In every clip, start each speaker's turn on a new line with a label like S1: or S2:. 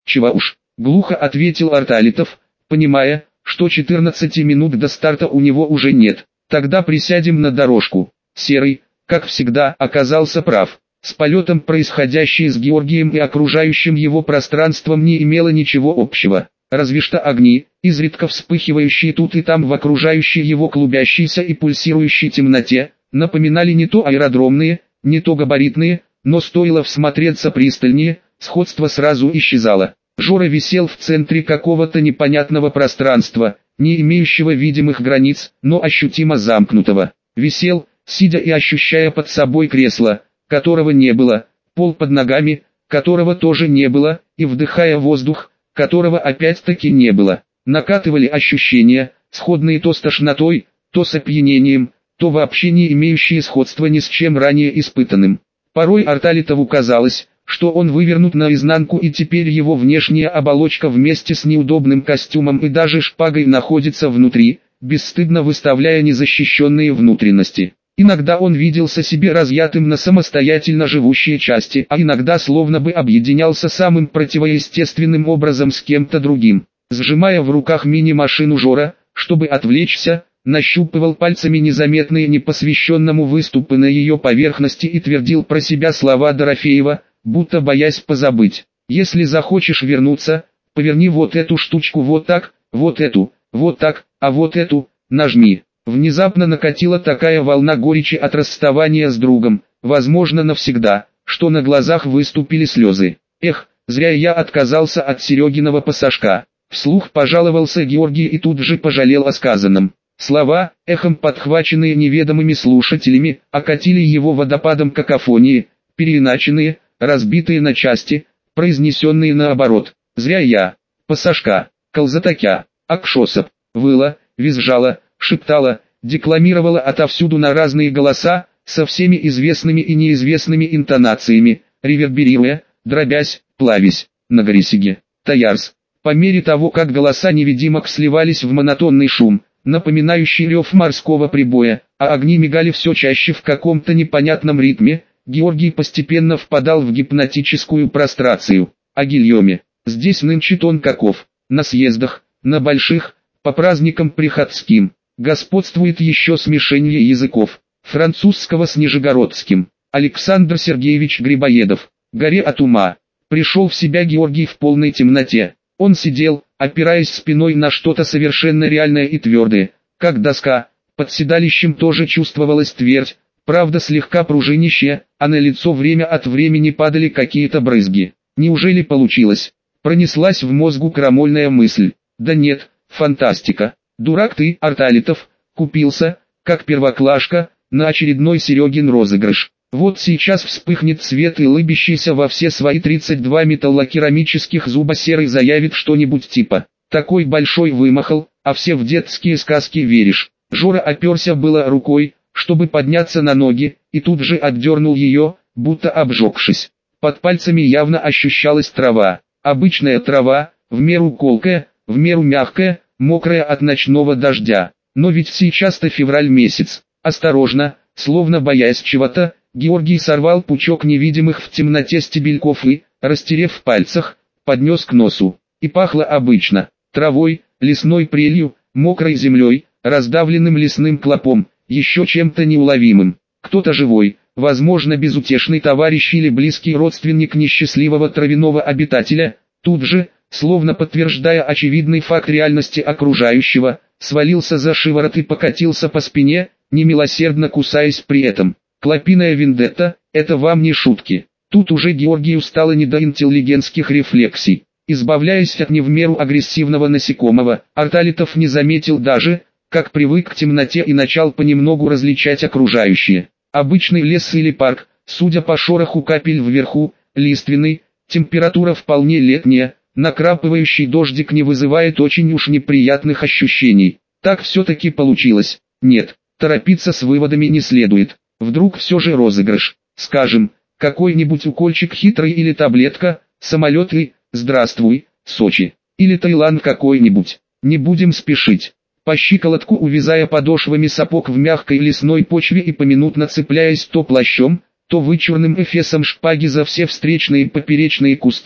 S1: Чего уж, глухо ответил Арталитов, понимая, что 14 минут до старта у него уже нет. Тогда присядем на дорожку. Серый, как всегда, оказался прав. С полетом происходящее с Георгием и окружающим его пространством не имело ничего общего. Разве что огни, изредка вспыхивающие тут и там в окружающей его клубящейся и пульсирующей темноте, напоминали не то аэродромные, не то габаритные, но стоило всмотреться пристальнее, сходство сразу исчезало. Жора висел в центре какого-то непонятного пространства, не имеющего видимых границ, но ощутимо замкнутого. Висел, сидя и ощущая под собой кресло, которого не было, пол под ногами, которого тоже не было, и вдыхая воздух, которого опять-таки не было. Накатывали ощущения, сходные то с тошнотой, то с опьянением, то вообще не имеющие сходства ни с чем ранее испытанным. Порой Арталитову казалось, что он вывернут наизнанку и теперь его внешняя оболочка вместе с неудобным костюмом и даже шпагой находится внутри, бесстыдно выставляя незащищенные внутренности. Иногда он виделся себе разъятым на самостоятельно живущие части, а иногда словно бы объединялся самым противоестественным образом с кем-то другим. Сжимая в руках мини-машину Жора, чтобы отвлечься, нащупывал пальцами незаметные непосвященному выступы на ее поверхности и твердил про себя слова Дорофеева, будто боясь позабыть. Если захочешь вернуться, поверни вот эту штучку вот так, вот эту, вот так, а вот эту, нажми. Внезапно накатила такая волна горечи от расставания с другом, возможно навсегда, что на глазах выступили слезы. Эх, зря я отказался от Серегиного пассажка. Вслух пожаловался Георгий и тут же пожалел о сказанном. Слова, эхом подхваченные неведомыми слушателями, окатили его водопадом какофонии, переиначенные, разбитые на части, произнесенные наоборот. Зря я, пассажка, колзатакя, акшосоп, выла, визжала, шептала, декламировала отовсюду на разные голоса, со всеми известными и неизвестными интонациями, реверберируя, дробясь, плавясь, на горисиге, таярс. По мере того, как голоса невидимок сливались в монотонный шум, напоминающий рев морского прибоя, а огни мигали все чаще в каком-то непонятном ритме, Георгий постепенно впадал в гипнотическую прострацию. О Гильоме. Здесь нынче тон каков. На съездах, на больших, по праздникам приходским, господствует еще смешение языков. Французского с нижегородским. Александр Сергеевич Грибоедов. Горе от ума. Пришел в себя Георгий в полной темноте. Он сидел, опираясь спиной на что-то совершенно реальное и твердое, как доска. Под седалищем тоже чувствовалась твердь, правда слегка пружинищая, а на лицо время от времени падали какие-то брызги. Неужели получилось? Пронеслась в мозгу крамольная мысль. Да нет, фантастика. Дурак ты, Арталитов, купился, как первоклашка, на очередной Серегин розыгрыш. Вот сейчас вспыхнет свет и лыбящийся во все свои 32 металлокерамических зуба Серый заявит что-нибудь типа: «Такой большой вымахал, а все в детские сказки веришь». Жора оперся было рукой, чтобы подняться на ноги, и тут же отдернул ее, будто обжегшись. Под пальцами явно ощущалась трава. Обычная трава, в меру колкая, в меру мягкая, мокрая от ночного дождя. Но ведь сейчас-то февраль месяц. Осторожно, словно боясь чего-то, Георгий сорвал пучок невидимых в темноте стебельков и, растерев в пальцах, поднес к носу. И пахло обычно: травой, лесной прелью, мокрой землей, раздавленным лесным клопом, еще чем-то неуловимым. Кто-то живой, возможно безутешный товарищ или близкий родственник несчастливого травяного обитателя, тут же, словно подтверждая очевидный факт реальности окружающего, свалился за шиворот и покатился по спине, немилосердно кусаясь при этом. Клопиная вендетта – это вам не шутки. Тут уже Георгию стало не до интеллигентских рефлексий. Избавляясь от не в меру агрессивного насекомого, Арталитов не заметил даже, как привык к темноте и начал понемногу различать окружающее. Обычный лес или парк, судя по шороху капель вверху, лиственный, температура вполне летняя, накрапывающий дождик не вызывает очень уж неприятных ощущений. Так все-таки получилось. Нет, торопиться с выводами не следует. Вдруг все же розыгрыш, скажем, какой-нибудь укольчик хитрый или таблетка, самолет и, здравствуй, Сочи, или Таиланд какой-нибудь. Не будем спешить. По щиколотку увязая подошвами сапог в мягкой лесной почве и поминутно цепляясь то плащом, то вычурным эфесом шпаги за все встречные поперечные кусты,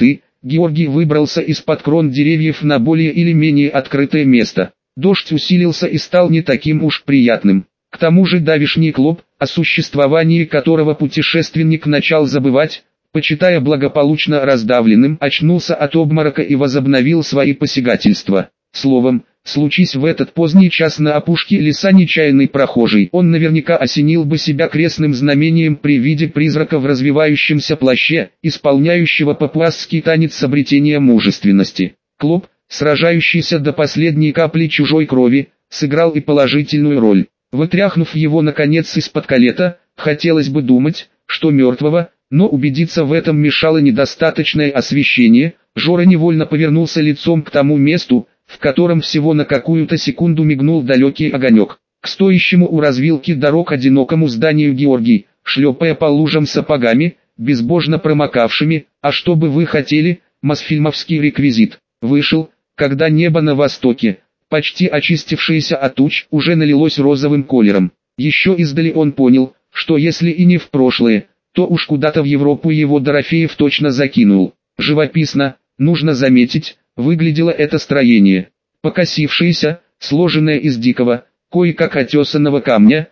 S1: Георгий выбрался из-под крон деревьев на более или менее открытое место. Дождь усилился и стал не таким уж приятным. К тому же давишний клуб, о существовании которого путешественник начал забывать, почитая благополучно раздавленным, очнулся от обморока и возобновил свои посягательства. Словом, случись в этот поздний час на опушке леса нечаянный прохожий, он наверняка осенил бы себя крестным знамением при виде призрака в развивающемся плаще, исполняющего папуасский танец обретения мужественности. Клуб, сражающийся до последней капли чужой крови, сыграл и положительную роль. Вытряхнув его наконец из-под колета, хотелось бы думать, что мертвого, но убедиться в этом мешало недостаточное освещение. Жора невольно повернулся лицом к тому месту, в котором всего на какую-то секунду мигнул далекий огонек. К стоящему у развилки дорог одинокому зданию Георгий, шлепая по лужам сапогами, безбожно промокавшими, а что бы вы хотели, мосфильмовский реквизит, вышел, когда небо на востоке, почти очистившееся от туч, уже налилось розовым колером. Еще издали он понял, что если и не в прошлое, то уж куда-то в Европу его Дорофеев точно закинул. Живописно, нужно заметить, выглядело это строение. Покосившееся, сложенное из дикого, кое-как отесанного камня,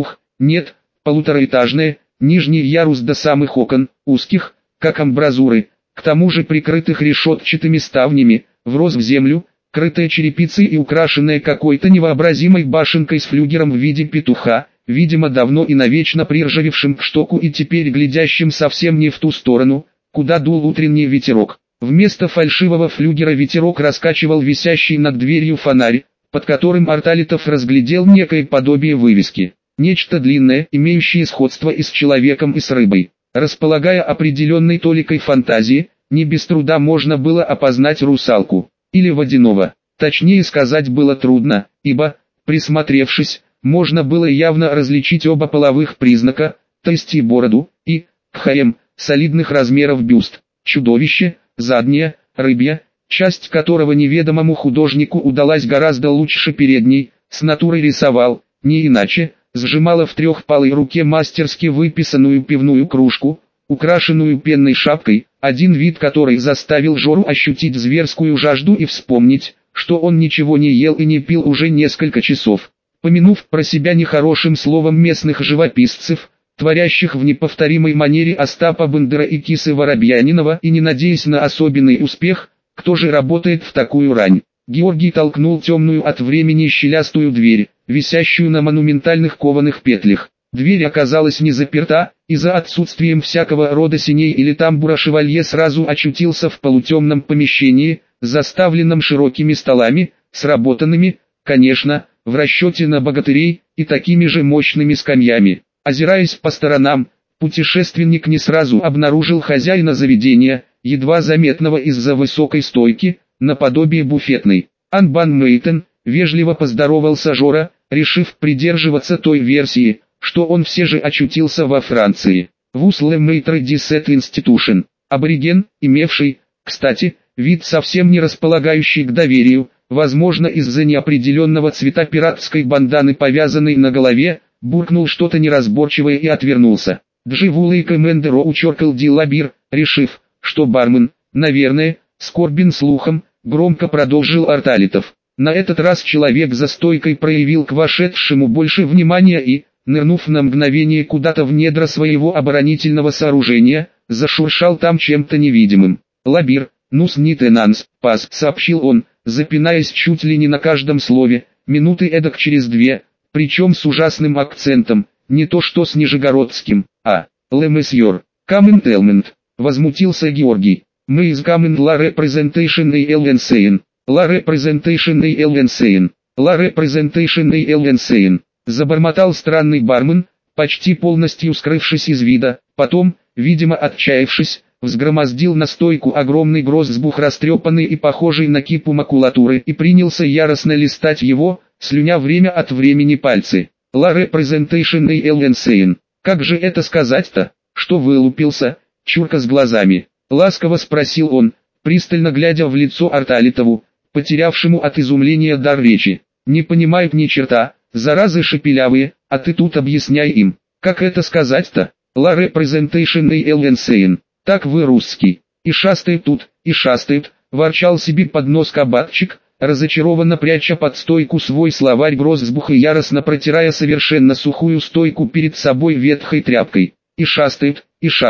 S1: полутораэтажное, нижний ярус до самых окон, узких, как амбразуры, к тому же прикрытых решетчатыми ставнями, врос в землю, крытая черепицей и украшенная какой-то невообразимой башенкой с флюгером в виде петуха, видимо давно и навечно приржавевшим к штоку и теперь глядящим совсем не в ту сторону, куда дул утренний ветерок. Вместо фальшивого флюгера ветерок раскачивал висящий над дверью фонарь, под которым Арталитов разглядел некое подобие вывески. Нечто длинное, имеющее сходство и с человеком, и с рыбой. Располагая определенной толикой фантазии, не без труда можно было опознать русалку или водяного. Точнее сказать было трудно, ибо, присмотревшись, можно было явно различить оба половых признака, то есть и бороду, и, солидных размеров бюст. Чудовище, задняя, рыбья, часть которого неведомому художнику удалась гораздо лучше передней, с натурой рисовал, не иначе, сжимала в трехпалой руке мастерски выписанную пивную кружку, украшенную пенной шапкой, один вид которой заставил Жору ощутить зверскую жажду и вспомнить, что он ничего не ел и не пил уже несколько часов. Помянув про себя нехорошим словом местных живописцев, творящих в неповторимой манере Остапа Бендера и Кисы Воробьянинова, и не надеясь на особенный успех, кто же работает в такую рань, Георгий толкнул темную от времени щелястую дверь, висящую на монументальных кованых петлях. Дверь оказалась не заперта, и за отсутствием всякого рода синей или тамбура шевалье сразу очутился в полутемном помещении, заставленном широкими столами, сработанными, конечно, в расчете на богатырей, и такими же мощными скамьями. Озираясь по сторонам, путешественник не сразу обнаружил хозяина заведения, едва заметного из-за высокой стойки, наподобие буфетной. «Анбан Мейтен», вежливо поздоровался Жора, решив придерживаться той версии, что он все же очутился во Франции. Вусле Мейтре Дисет Институшен, абориген, имевший, кстати, вид совсем не располагающий к доверию, возможно из-за неопределенного цвета пиратской банданы, повязанной на голове, буркнул что-то неразборчивое и отвернулся. Дживулей Комендеро учеркал Дилабир, решив, что бармен, наверное, скорбен слухом, громко продолжил Арталитов. На этот раз человек за стойкой проявил к вошедшему больше внимания и, нырнув на мгновение куда-то в недра своего оборонительного сооружения, зашуршал там чем-то невидимым. «Лабир, нус не тенанс, пас», сообщил он, запинаясь чуть ли не на каждом слове, минуты эдак через две, причем с ужасным акцентом, не то что с нижегородским, а «Le Monsieur, come and», возмутился Георгий. «Мы из come and la representation LNCN, la representation LNCN, la representation LNCN», забормотал странный бармен, почти полностью скрывшись из вида, потом, видимо отчаявшись, взгромоздил на стойку огромный грозбух, растрепанный и похожий на кипу макулатуры, и принялся яростно листать его, слюня время от времени пальцы. «La representation LNCN». «Как же это сказать-то, что вылупился, чурка с глазами?» — ласково спросил он, пристально глядя в лицо Арталитову, потерявшему от изумления дар речи. «Не понимают ни черта, заразы шепелявые, а ты тут объясняй им. Как это сказать-то? La representation LNCN. Так вы русский». И шастает тут, и шастает, ворчал себе под нос кабачик, разочарованно пряча под стойку свой словарь грозбух и яростно протирая совершенно сухую стойку перед собой ветхой тряпкой. И шастает,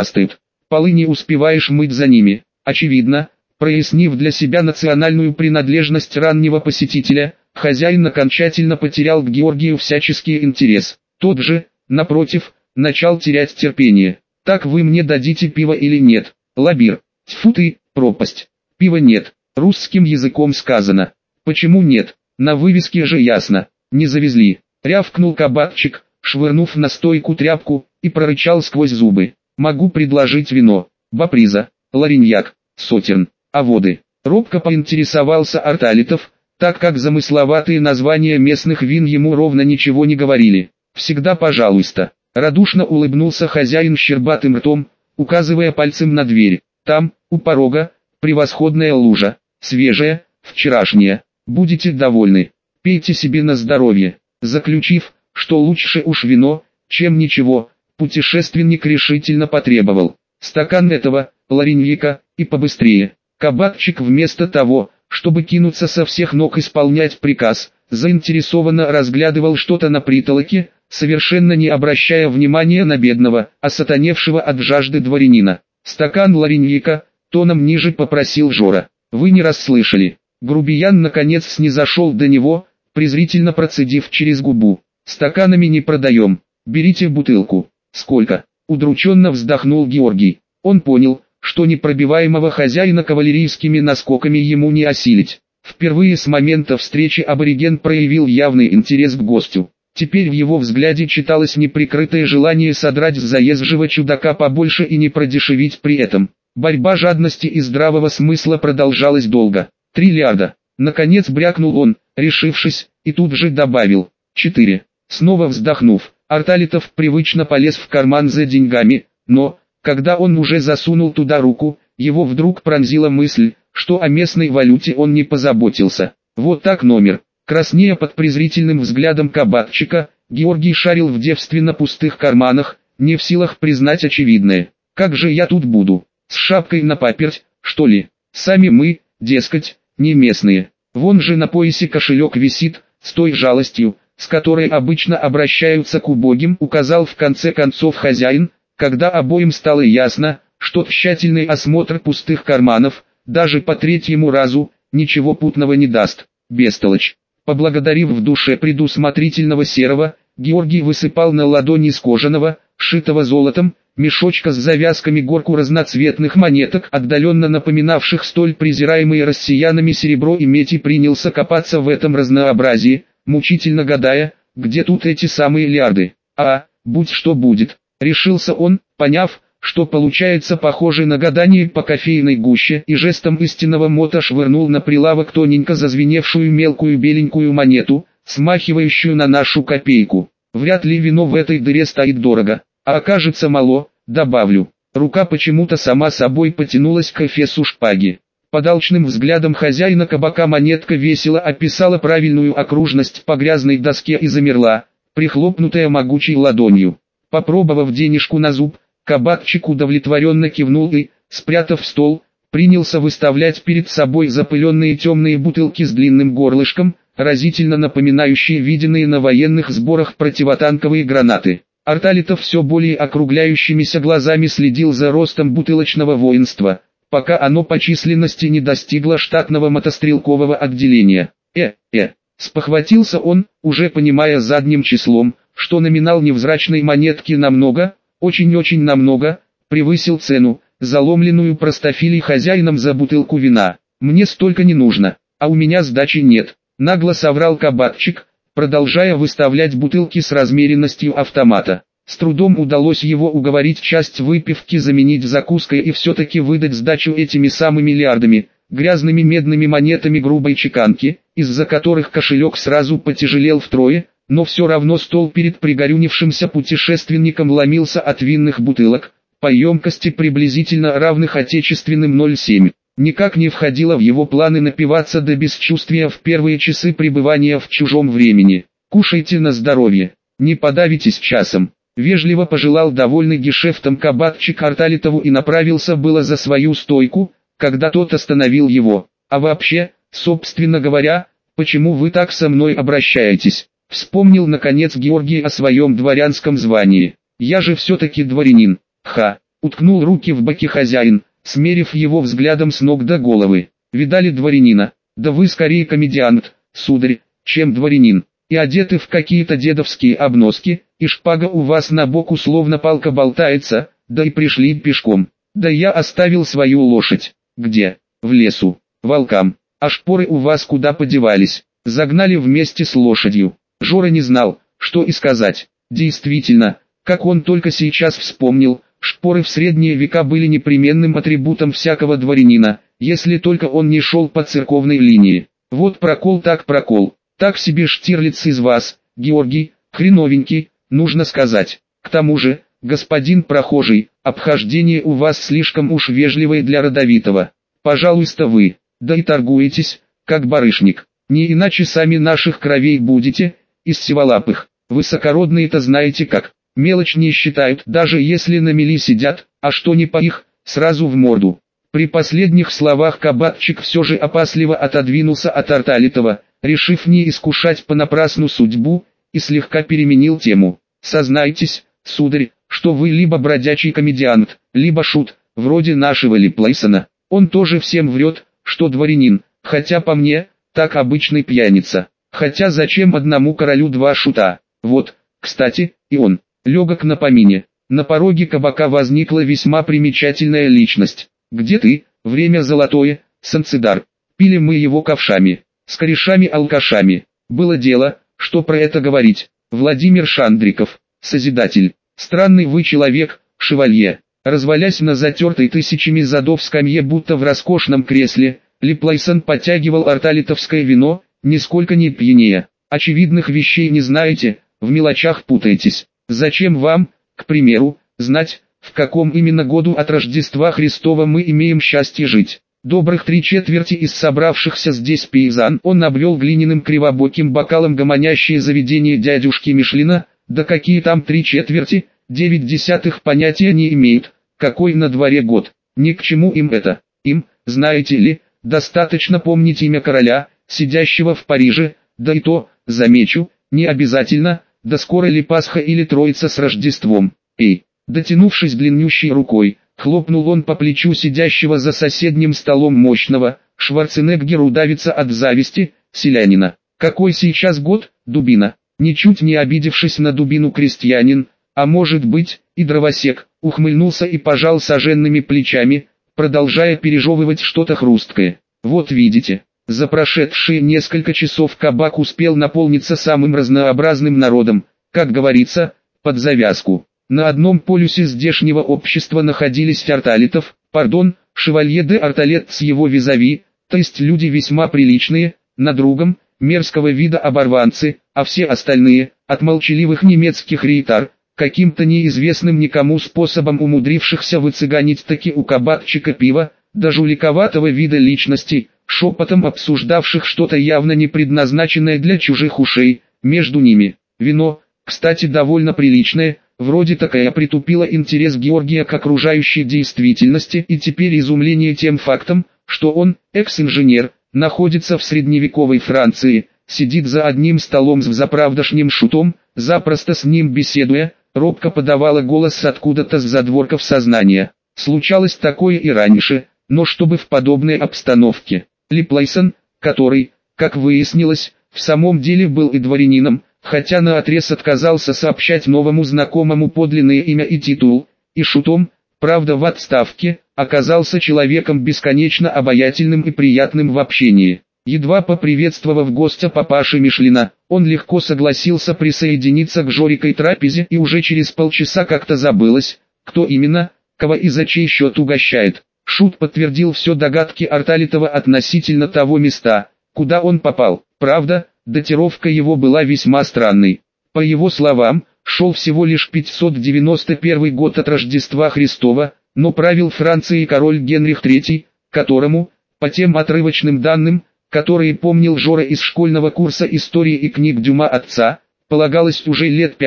S1: полы не успеваешь мыть за ними. Очевидно, прояснив для себя национальную принадлежность раннего посетителя, хозяин окончательно потерял к Георгию всяческий интерес. Тот же, напротив, начал терять терпение. «Так вы мне дадите пиво или нет?» «Лабир. Тьфу ты, пропасть. Пива нет. Русским языком сказано. Почему нет? На вывеске же ясно. Не завезли». Рявкнул кабачик, швырнув на стойку тряпку, и прорычал сквозь зубы. «Могу предложить вино. Баприза, Лариньяк, Сотерн, а воды?» Робко поинтересовался Арталитов, так как замысловатые названия местных вин ему ровно ничего не говорили. «Всегда пожалуйста». Радушно улыбнулся хозяин щербатым ртом, указывая пальцем на дверь. «Там, у порога, превосходная лужа, свежая, вчерашняя. Будете довольны. Пейте себе на здоровье». Заключив, что лучше уж вино, чем ничего, путешественник решительно потребовал стакан этого, Лариньяка, и побыстрее. Кабачик вместо того, чтобы кинуться со всех ног исполнять приказ, заинтересованно разглядывал что-то на притолоке, совершенно не обращая внимания на бедного, осатаневшего от жажды дворянина. «Стакан Лариньяка», тоном ниже попросил Жора. «Вы не расслышали». Грубиян наконец снизошел до него, презрительно процедив через губу. «Стаканами не продаем. Берите бутылку». «Сколько?» Удрученно вздохнул Георгий. Он понял, что непробиваемого хозяина кавалерийскими наскоками ему не осилить. Впервые с момента встречи абориген проявил явный интерес к гостю. Теперь в его взгляде читалось неприкрытое желание содрать с заезжего чудака побольше и не продешевить при этом. Борьба жадности и здравого смысла продолжалась долго. 3 лярда. Наконец брякнул он, решившись, и тут же добавил. 4. Снова вздохнув, Арталитов привычно полез в карман за деньгами, но, когда он уже засунул туда руку, его вдруг пронзила мысль, что о местной валюте он не позаботился. Вот так номер. Краснея под презрительным взглядом кабачика, Георгий шарил в девственно пустых карманах, не в силах признать очевидное. «Как же я тут буду? С шапкой на паперть, что ли? Сами мы, дескать, не местные. Вон же на поясе кошелек висит, с той жалостью, с которой обычно обращаются к убогим», указал в конце концов хозяин, когда обоим стало ясно, что тщательный осмотр пустых карманов, даже по третьему разу, ничего путного не даст. Бестолочь. Поблагодарив в душе предусмотрительного Серого, Георгий высыпал на ладони из кожаного, сшитого золотом, мешочка с завязками горку разноцветных монеток, отдаленно напоминавших столь презираемые россиянами серебро и медь, и принялся копаться в этом разнообразии, мучительно гадая, где тут эти самые лярды. Будь что будет, решился он, поняв, что получается похоже на гадание по кофейной гуще, и жестом истинного мота швырнул на прилавок тоненько зазвеневшую мелкую беленькую монету, смахивающую на нашу копейку. «Вряд ли вино в этой дыре стоит дорого, а окажется мало, добавлю». Рука почему-то сама собой потянулась к эфесу шпаги. Под алчным взглядом хозяина кабака монетка весело описала правильную окружность по грязной доске и замерла, прихлопнутая могучей ладонью. Попробовав денежку на зуб, кабачик удовлетворенно кивнул и, спрятав в стол, принялся выставлять перед собой запыленные темные бутылки с длинным горлышком, разительно напоминающие виденные на военных сборах противотанковые гранаты. Арталитов все более округляющимися глазами следил за ростом бутылочного воинства, пока оно по численности не достигло штатного мотострелкового отделения. Спохватился он, уже понимая задним числом, что номинал невзрачной монетки намного, очень-очень намного, превысил цену, заломленную простофилей хозяином за бутылку вина. «Мне столько не нужно, а у меня сдачи нет», нагло соврал кабачик, продолжая выставлять бутылки с размеренностью автомата. С трудом удалось его уговорить часть выпивки заменить закуской и все-таки выдать сдачу этими самыми лярдами, грязными медными монетами грубой чеканки, из-за которых кошелек сразу потяжелел втрое, но все равно стол перед пригорюнившимся путешественником ломился от винных бутылок, по емкости приблизительно равных отечественным 0,7. Никак не входило в его планы напиваться до бесчувствия в первые часы пребывания в чужом времени. «Кушайте на здоровье, не подавитесь часом», — Вежливо пожелал довольный гешефтом кабачик Арталитову и направился было за свою стойку, когда тот остановил его. А вообще, собственно говоря, почему вы так со мной обращаетесь? Вспомнил наконец Георгий о своем дворянском звании. Я же все-таки дворянин. Ха! Уткнул руки в боки хозяин, смерив его взглядом с ног до головы. Видали дворянина? Да вы скорее комедиант, сударь, чем дворянин. И одеты в какие-то дедовские обноски, и шпага у вас на боку словно палка болтается, да и пришли пешком. Да я оставил свою лошадь. Где? В лесу. Волкам. А шпоры у вас куда подевались? Загнали вместе с лошадью. Жора не знал, что и сказать. Действительно, как он только сейчас вспомнил, шпоры в средние века были непременным атрибутом всякого дворянина, если только он не шел по церковной линии. Вот прокол так прокол. Так себе Штирлиц из вас, Георгий, хреновенький, нужно сказать. К тому же, господин прохожий, обхождение у вас слишком уж вежливое для родовитого. Пожалуйста вы, да и торгуетесь, как барышник. Не иначе сами наших кровей будете, из сиволапых. Высокородные-то знаете как, мелочь не считают, даже если на мели сидят, а что не по их, сразу в морду. При последних словах кабачик все же опасливо отодвинулся от Арталитова, решив не искушать понапрасну судьбу, и слегка переменил тему. Сознайтесь, сударь, что вы либо бродячий комедиант, либо шут, вроде нашего Липлейсона. Он тоже всем врет, что дворянин, хотя по мне, так обычный пьяница. Хотя зачем одному королю два шута? Вот, кстати, и он, легок на помине. На пороге кабака возникла весьма примечательная личность. Где ты? Время золотое, Санцидар. Пили мы его ковшами, с корешами-алкашами. Было дело, что про это говорить. Владимир Шандриков, Созидатель. Странный вы человек, шевалье. Развалясь на затертой тысячами задов скамье, будто в роскошном кресле, Липлейсон подтягивал арталитовское вино, нисколько не пьянее. Очевидных вещей не знаете, в мелочах путаетесь. Зачем вам, к примеру, знать, в каком именно году от Рождества Христова мы имеем счастье жить? Добрых 3/4 из собравшихся здесь пейзан он обвел глиняным кривобоким бокалом гомонящее заведение дядюшки Мишлина, да какие там 3/4, 9/10 понятия не имеют, какой на дворе год, ни к чему им это. Им, знаете ли, достаточно помнить имя короля, сидящего в Париже, да и то, замечу, не обязательно, да скоро ли Пасха или Троица с Рождеством. Эй, дотянувшись длиннющей рукой, хлопнул он по плечу сидящего за соседним столом мощного, Шварценеггер удавится от зависти, селянина. Какой сейчас год, дубина? Ничуть не обидевшись на дубину крестьянин, а может быть, и дровосек, ухмыльнулся и пожал соженными плечами, продолжая пережевывать что-то хрусткое. Вот видите, за прошедшие несколько часов кабак успел наполниться самым разнообразным народом, как говорится, под завязку. На одном полюсе здешнего общества находились Арталитов, шевалье де Арталет с его визави, то есть люди весьма приличные, на другом, мерзкого вида оборванцы, а все остальные, от молчаливых немецких рейтар, каким-то неизвестным никому способом умудрившихся выцыганить таки у кабачика пива, до жуликоватого вида личностей, шепотом обсуждавших что-то явно не предназначенное для чужих ушей, между ними. Вино, кстати, довольно приличное, вроде такая притупила интерес Георгия к окружающей действительности и теперь изумление тем фактом, что он, экс-инженер, находится в средневековой Франции, сидит за одним столом с взаправдошним шутом, запросто с ним беседуя, робко подавала голос откуда-то с задворков сознания. Случалось такое и раньше, но чтобы в подобной обстановке. Липлейсон, который, как выяснилось, в самом деле был и дворянином, хотя наотрез отказался сообщать новому знакомому подлинное имя и титул, и шутом, правда в отставке, оказался человеком бесконечно обаятельным и приятным в общении. Едва поприветствовав гостя папаши Мишлина, он легко согласился присоединиться к жорикой трапезе и уже через полчаса как-то забылось, кто именно, кого и за чей счет угощает. Шут подтвердил все догадки Арталитова относительно того места, куда он попал. Правда, датировка его была весьма странной. По его словам, шел всего лишь 591 год от Рождества Христова, но правил Францией король Генрих III, которому, по тем отрывочным данным, которые помнил Жора из школьного курса истории и книг Дюма отца, полагалось уже лет 5,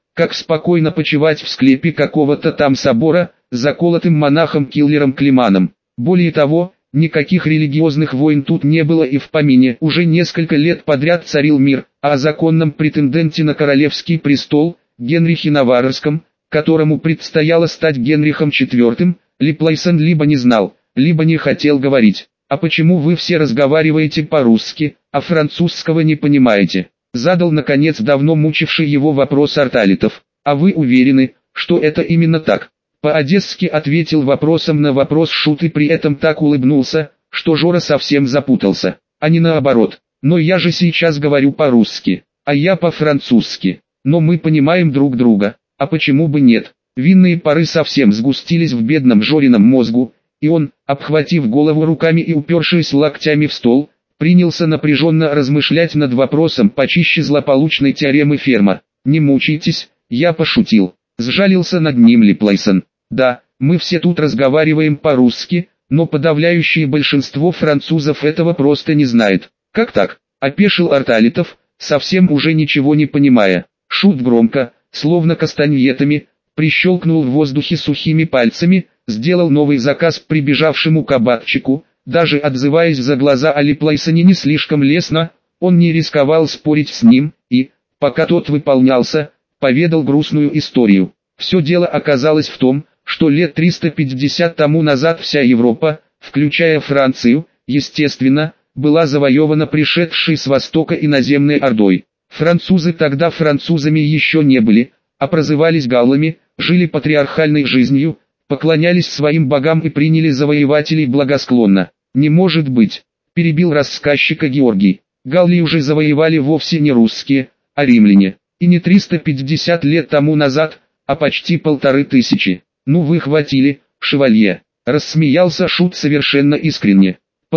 S1: как спокойно почивать в склепе какого-то там собора, заколотым монахом-киллером Климаном. Более того, никаких религиозных войн тут не было и в помине. Уже несколько лет подряд царил мир, а о законном претенденте на королевский престол, Генрихе Наваррском, которому предстояло стать Генрихом IV, Липлайсон либо не знал, либо не хотел говорить. «А почему вы все разговариваете по-русски, а французского не понимаете?» Задал наконец давно мучивший его вопрос Арталитов. «А вы уверены, что это именно так?» По-одесски ответил вопросом на вопрос Шут и при этом так улыбнулся, что Жора совсем запутался. А не наоборот. «Но я же сейчас говорю по-русски, а я по-французски. Но мы понимаем друг друга, а почему бы нет?» Винные пары совсем сгустились в бедном Жорином мозгу, и он, обхватив голову руками и упершись локтями в стол, принялся напряженно размышлять над вопросом почище злополучной теоремы Ферма. «Не мучайтесь, я пошутил», — сжалился над ним Липлайсон. «Да, мы все тут разговариваем по-русски, но подавляющее большинство французов этого просто не знает». «Как так?» — опешил Арталитов, совсем уже ничего не понимая. Шут громко, словно кастаньетами, прищелкнул в воздухе сухими пальцами, сделал новый заказ прибежавшему кабачику, даже отзываясь за глаза о Липлайсоне не слишком лестно, он не рисковал спорить с ним, и, пока тот выполнялся, поведал грустную историю. Все дело оказалось в том, что лет 350 тому назад вся Европа, включая Францию, естественно, была завоевана пришедшей с востока иноземной ордой. Французы тогда французами еще не были, а прозывались галлами, жили патриархальной жизнью, поклонялись своим богам и приняли завоевателей благосклонно. «Не может быть», — перебил рассказчика Георгий. «Галлии уже завоевали вовсе не русские, а римляне. И не 350 лет тому назад, а почти 1500. Ну вы хватили, шевалье», — рассмеялся Шут совершенно искренне.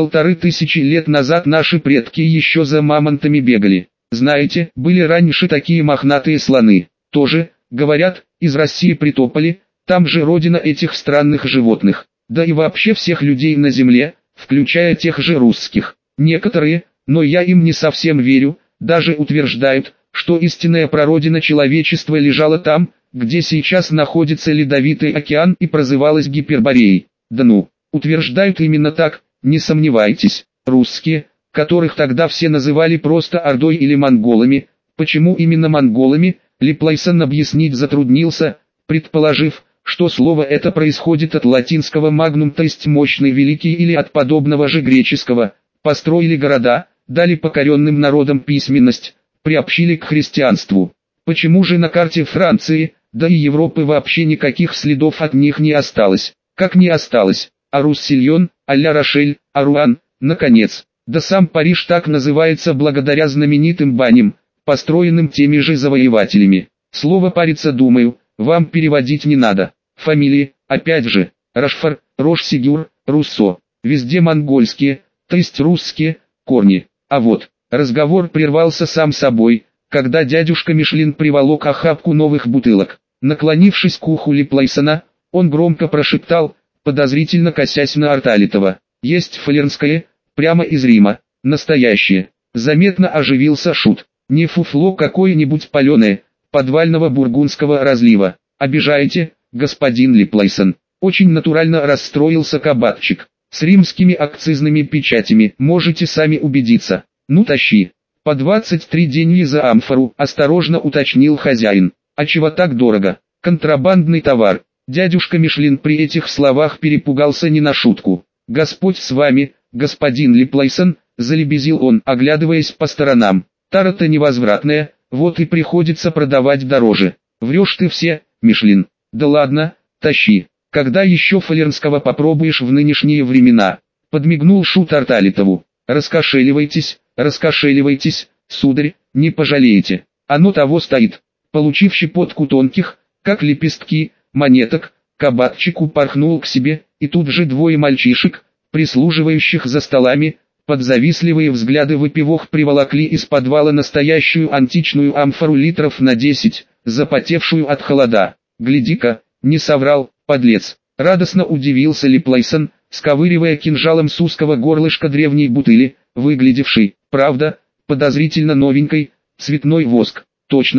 S1: 1500 лет назад наши предки еще за мамонтами бегали. Знаете, были раньше такие мохнатые слоны. Тоже, говорят, из России притопали, там же родина этих странных животных. Да и вообще всех людей на земле, включая тех же русских. Некоторые, но я им не совсем верю, даже утверждают, что истинная прародина человечества лежала там, где сейчас находится Ледовитый океан и прозывалась Гипербореей. Да ну, утверждают именно так, не сомневайтесь. Русские, которых тогда все называли просто Ордой или монголами, почему именно монголами, Липлайсон объяснить затруднился, предположив, что слово это происходит от латинского «магнум», то есть «мощный, великий», или от подобного же греческого «построили города», дали покоренным народам письменность, приобщили к христианству. Почему же на карте Франции, да и Европы вообще никаких следов от них не осталось? Как не осталось? А Руссельон, а Ля-Рошель, а Руан, наконец. Да сам Париж так называется благодаря знаменитым баням, построенным теми же завоевателями. Слово «париться», думаю, вам переводить не надо. Фамилии, опять же, Рошфор, Рош-Сигюр, Руссо, везде монгольские, то есть русские, корни. А вот, разговор прервался сам собой, когда дядюшка Мишлин приволок охапку новых бутылок. Наклонившись к уху Липлайсона, он громко прошептал, подозрительно косясь на Арталитова: «Есть фалернское, прямо из Рима, настоящее». Заметно оживился Шут. «Не фуфло какое-нибудь паленое, подвального бургундского разлива. Обижаете, господин Липлайсон?» Очень натурально расстроился кабачик. «С римскими акцизными печатями, можете сами убедиться. Ну тащи». «По 23 деньги за амфору», осторожно уточнил хозяин. «А чего так дорого? Контрабандный товар». Дядюшка Мишлин при этих словах перепугался не на шутку. «Господь с вами, господин Липлайсон», залебезил он, оглядываясь по сторонам. «Тара-то невозвратная, вот и приходится продавать дороже». «Врешь ты все, Мишлин». «Да ладно, тащи. Когда еще фалернского попробуешь в нынешние времена?» Подмигнул Шут Арталитову. «Раскошеливайтесь, раскошеливайтесь, сударь, не пожалеете. Оно того стоит». Получив щепотку тонких, как лепестки, монеток, кабачик упорхнул к себе, и тут же двое мальчишек, прислуживающих за столами, под завистливые взгляды выпивох приволокли из подвала настоящую античную амфору литров на 10, запотевшую от холода. «Гляди-ка, не соврал, подлец!» Радостно удивился Липлайсон, сковыривая кинжалом с узкого горлышка древней бутыли, выглядевшей, правда, подозрительно новенькой, цветной воск. «Точно,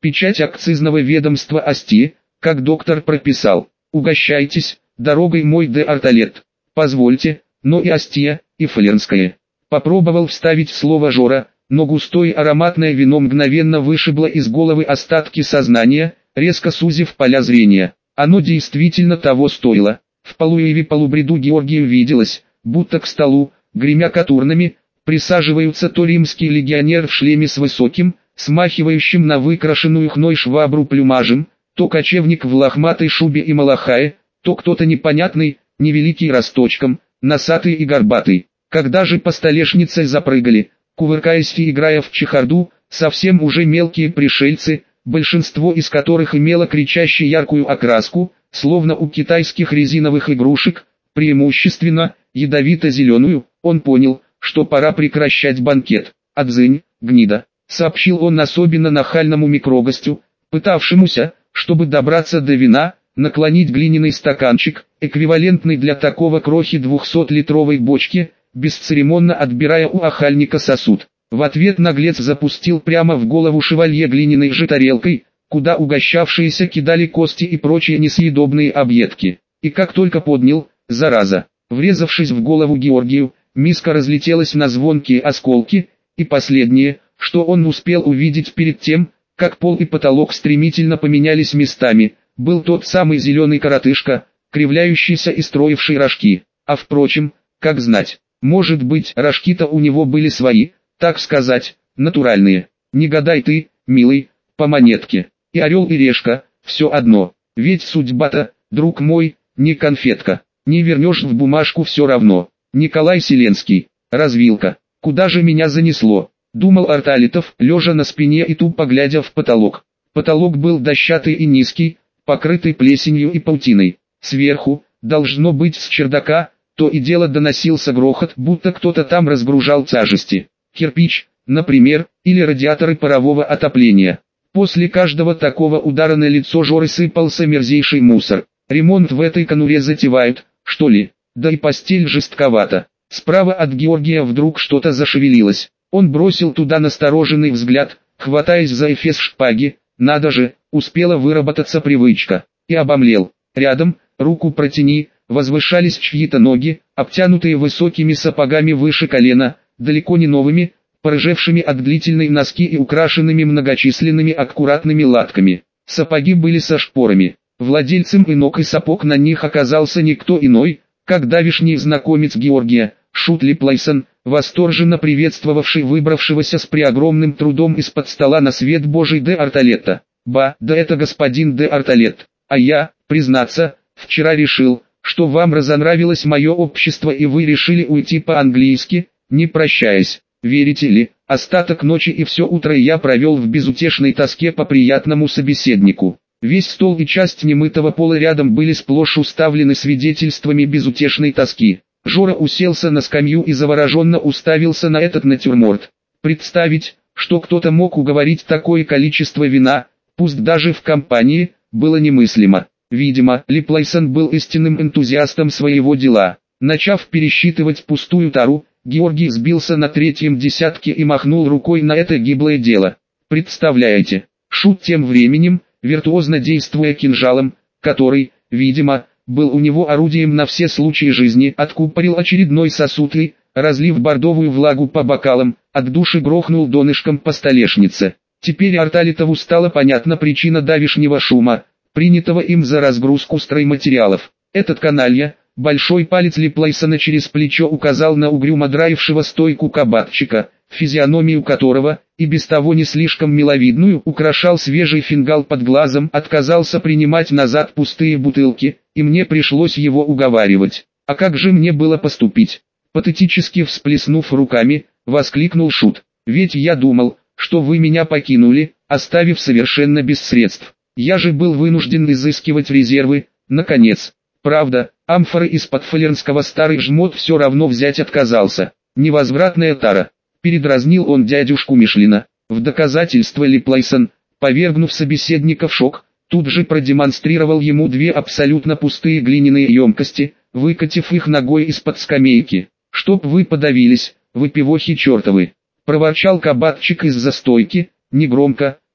S1: Печать акцизного ведомства Ости, как доктор прописал. Угощайтесь, дорогой мой де Арталет. Позвольте, но и Остия, и Флернское. Попробовал вставить слово Жора, но густое ароматное вино мгновенно вышибло из головы остатки сознания, резко сузив поля зрения. Оно действительно того стоило. В полубреду Георгию виделось, будто к столу, гремя катурнами, присаживаются то римский легионер в шлеме с высоким, смахивающим на выкрашенную хной швабру плюмажем, то кочевник в лохматой шубе и малахае, то кто-то непонятный, невеликий росточком, носатый и горбатый. Когда же по столешнице запрыгали, кувыркаясь и играя в чехарду, совсем уже мелкие пришельцы, большинство из которых имело кричаще яркую окраску, словно у китайских резиновых игрушек, преимущественно ядовито-зеленую, он понял, что пора прекращать банкет. «Отзынь, гнида», — сообщил он особенно нахальному микрогостю, пытавшемуся, чтобы добраться до вина, наклонить глиняный стаканчик, эквивалентный для такого крохи 200-литровой бочки, бесцеремонно отбирая у охальника сосуд. В ответ наглец запустил прямо в голову шевалье глиняной же тарелкой, куда угощавшиеся кидали кости и прочие несъедобные объедки. И как только поднял, зараза, врезавшись в голову Георгию, миска разлетелась на звонкие осколки, и последнее, что он успел увидеть перед тем, как пол и потолок стремительно поменялись местами, был тот самый зеленый коротышка, кривляющийся и строивший рожки. А впрочем, как знать, может быть, рожки-то у него были свои, так сказать, натуральные. Не гадай ты, милый, по монетке. И орел и решка, все одно. Ведь судьба-то, друг мой, не конфетка. Не вернешь в бумажку все равно. Николай Селенский, развилка. Куда же меня занесло? Думал Арталитов, лежа на спине и тупо глядя в потолок. Потолок был дощатый и низкий, покрытый плесенью и паутиной. Сверху, должно быть с чердака, то и дело доносился грохот, будто кто-то там разгружал тяжести. Кирпич, например, или радиаторы парового отопления. После каждого такого удара на лицо Жоры сыпался мерзейший мусор. Ремонт в этой конуре затевают, что ли? Да и постель жестковата. Справа от Георгия вдруг что-то зашевелилось. Он бросил туда настороженный взгляд, хватаясь за эфес шпаги. Надо же, успела выработаться привычка. И обомлел. Рядом, руку протяни, возвышались чьи-то ноги, обтянутые высокими сапогами выше колена, далеко не новыми, порыжевшими от длительной носки и украшенными многочисленными аккуратными латками. Сапоги были со шпорами. Владельцем и ног и сапог на них оказался никто иной, как давишний знакомец Георгия, Шут Липлайсон, восторженно приветствовавший выбравшегося с преогромным трудом из-под стола на свет Божий де Арталетта. «Ба, да это господин де Арталет, а я, признаться, вчера решил, что вам разонравилось мое общество и вы решили уйти по-английски, не прощаясь. Верите ли, остаток ночи и все утро я провел в безутешной тоске по приятному собеседнику. Весь стол и часть немытого пола рядом были сплошь уставлены свидетельствами безутешной тоски. Жора уселся на скамью и завороженно уставился на этот натюрморт. Представить, что кто-то мог уговорить такое количество вина, пусть даже в компании, было немыслимо. Видимо, Липлайсон был истинным энтузиастом своего дела. Начав пересчитывать пустую тару, Георгий сбился на третьем десятке и махнул рукой на это гиблое дело. Представляете, Шут тем временем, виртуозно действуя кинжалом, который, видимо, был у него орудием на все случаи жизни, откупорил очередной сосуд и, разлив бордовую влагу по бокалам, от души грохнул донышком по столешнице. Теперь Арталитову стала понятна причина давишнего шума, принятого им за разгрузку стройматериалов. Этот каналья, большой палец Липлайсона через плечо указал на угрюмо драившего стойку кабатчика, физиономию которого, и без того не слишком миловидную, украшал свежий фингал под глазом, отказался принимать назад пустые бутылки, и мне пришлось его уговаривать. А как же мне было поступить? Патетически всплеснув руками, воскликнул Шут. Ведь я думал, что вы меня покинули, оставив совершенно без средств. Я же был вынужден изыскивать резервы, наконец. Правда, амфоры из-под флернского старый жмот все равно взять отказался. Невозвратная тара. Передразнил он дядюшку Мишлина. В доказательство Липлайсон, повергнув собеседника в шок, тут же продемонстрировал ему две абсолютно пустые глиняные емкости, выкатив их ногой из-под скамейки. «Чтоб вы подавились, выпивохи чертовы!» Проворчал кабатчик из-за стойки, негромко,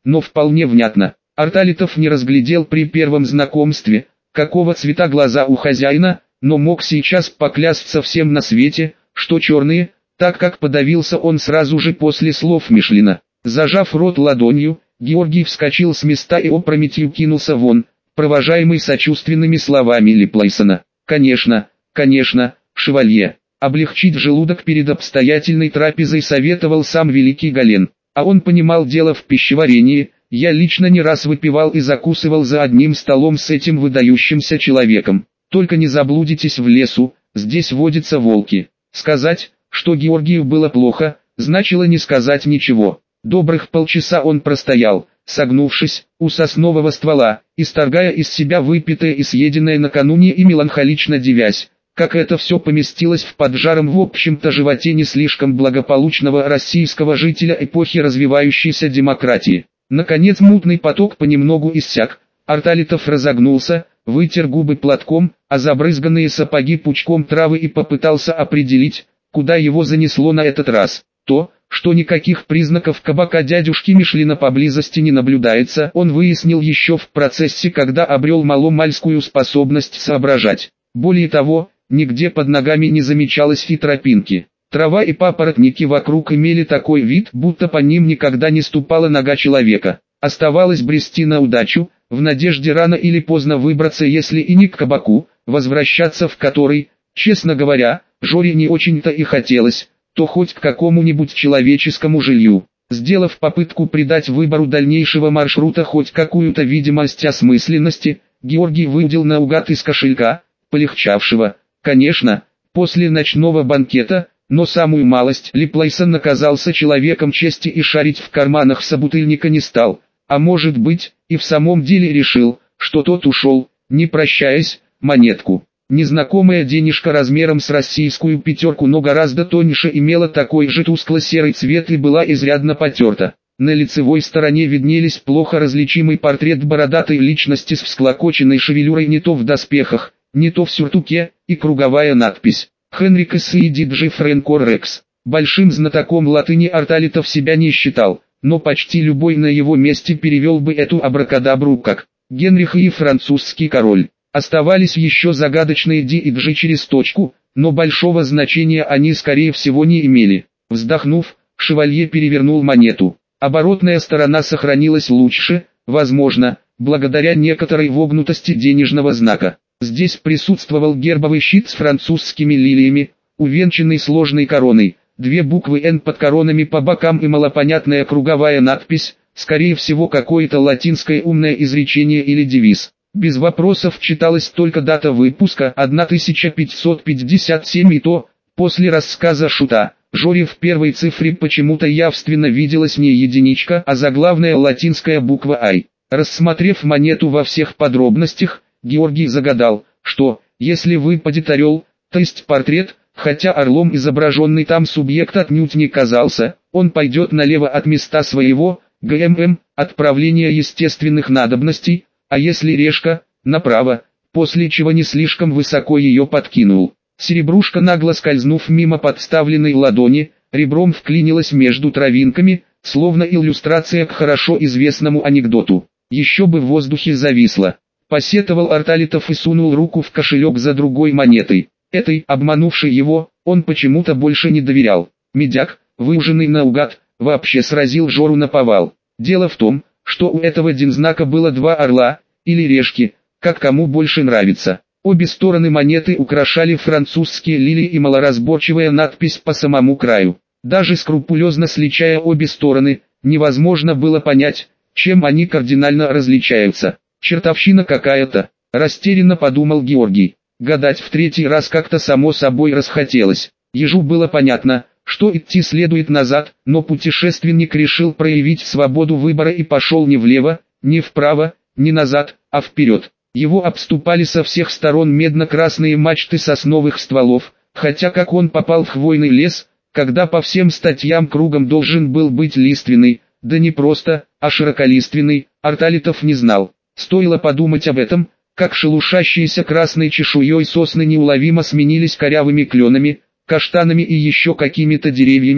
S1: но вполне внятно. Арталитов не разглядел при первом знакомстве, какого цвета глаза у хозяина, но мог сейчас поклясться всем на свете, что черные, так как подавился он сразу же после слов Мишлина. Зажав рот ладонью, Георгий вскочил с места и опрометью кинулся вон, провожаемый сочувственными словами Липлайсона. «Конечно, конечно, шевалье». Облегчить желудок перед обстоятельной трапезой советовал сам великий Гален. А он понимал дело в пищеварении. Я лично не раз выпивал и закусывал за одним столом с этим выдающимся человеком. Только не заблудитесь в лесу, здесь водятся волки. Сказать, что Георгию было плохо, значило не сказать ничего. Добрых полчаса он простоял, согнувшись, у соснового ствола, исторгая из себя выпитое и съеденное накануне и меланхолично дивясь, как это все поместилось в поджаром в общем-то животе не слишком благополучного российского жителя эпохи развивающейся демократии. Наконец мутный поток понемногу иссяк, Арталитов разогнулся, вытер губы платком, а забрызганные сапоги пучком травы и попытался определить, куда его занесло на этот раз. То, что никаких признаков кабака дядюшки Мишлина поблизости не наблюдается, он выяснил еще в процессе, когда обрел маломальскую способность соображать. Более того, нигде под ногами не замечалось и тропинки. Трава и папоротники вокруг имели такой вид, будто по ним никогда не ступала нога человека. Оставалось брести на удачу, в надежде рано или поздно выбраться, если и не к кабаку, возвращаться в который, честно говоря, Жоре не очень-то и хотелось, то хоть к какому-нибудь человеческому жилью. Сделав попытку придать выбору дальнейшего маршрута хоть какую-то видимость осмысленности, Георгий выудил наугад из кошелька, полегчавшего, конечно, после ночного банкета, но самую малость. Липлайсон оказался человеком чести и шарить в карманах собутыльника не стал, а может быть, и в самом деле решил, что тот ушел, не прощаясь, монетку. Незнакомая денежка размером с российскую пятерку, но гораздо тоньше, имела такой же тускло-серый цвет и была изрядно потерта. На лицевой стороне виднелись плохо различимый портрет бородатой личности с всклокоченной шевелюрой не то в доспехах, не то в сюртуке, и круговая надпись «Хенрикес и Диджи Френкор Рекс». Большим знатоком латыни Арталитов себя не считал, но почти любой на его месте перевел бы эту абракадабру как «Генрих и французский король». Оставались еще загадочные Ди и Джи через точку, но большого значения они скорее всего не имели. Вздохнув, шевалье перевернул монету. Оборотная сторона сохранилась лучше, возможно, благодаря некоторой вогнутости денежного знака. Здесь присутствовал гербовый щит с французскими лилиями, увенчанный сложной короной, две буквы «Н» под коронами по бокам и малопонятная круговая надпись, скорее всего какое-то латинское умное изречение или девиз. Без вопросов читалась только дата выпуска 1557 и то, после рассказа Шута, Жоре в первой цифре почему-то явственно виделась не единичка, а заглавная латинская буква «I». Рассмотрев монету во всех подробностях, Георгий загадал, что, если выпадет орел, то есть портрет, хотя орлом изображенный там субъект отнюдь не казался, он пойдет налево от места своего, ГММ, отправления естественных надобностей, а если решка, направо, после чего не слишком высоко ее подкинул. Серебрушка, нагло скользнув мимо подставленной ладони, ребром вклинилась между травинками, словно иллюстрация к хорошо известному анекдоту. Еще бы в воздухе зависла. Посетовал Арталитов и сунул руку в кошелек за другой монетой. Этой, обманувшей его, он почему-то больше не доверял. Медяк, выуженный наугад, вообще сразил Жору наповал. Дело в том, что у этого дензнака было два орла, или решки, как кому больше нравится. Обе стороны монеты украшали французские лилии и малоразборчивая надпись по самому краю. Даже скрупулезно сличая обе стороны, невозможно было понять, чем они кардинально различаются. Чертовщина какая-то, растерянно подумал Георгий. Гадать в третий раз как-то само собой расхотелось. Ежу было понятно, что идти следует назад, но путешественник решил проявить свободу выбора и пошел не влево, не вправо, не назад, а вперед. Его обступали со всех сторон медно-красные мачты сосновых стволов, хотя как он попал в хвойный лес, когда по всем статьям кругом должен был быть лиственный, да не просто, а широколиственный, Арталитов не знал. Стоило подумать об этом, как шелушащиеся красной чешуей сосны неуловимо сменились корявыми кленами, каштанами и еще какими-то деревьями,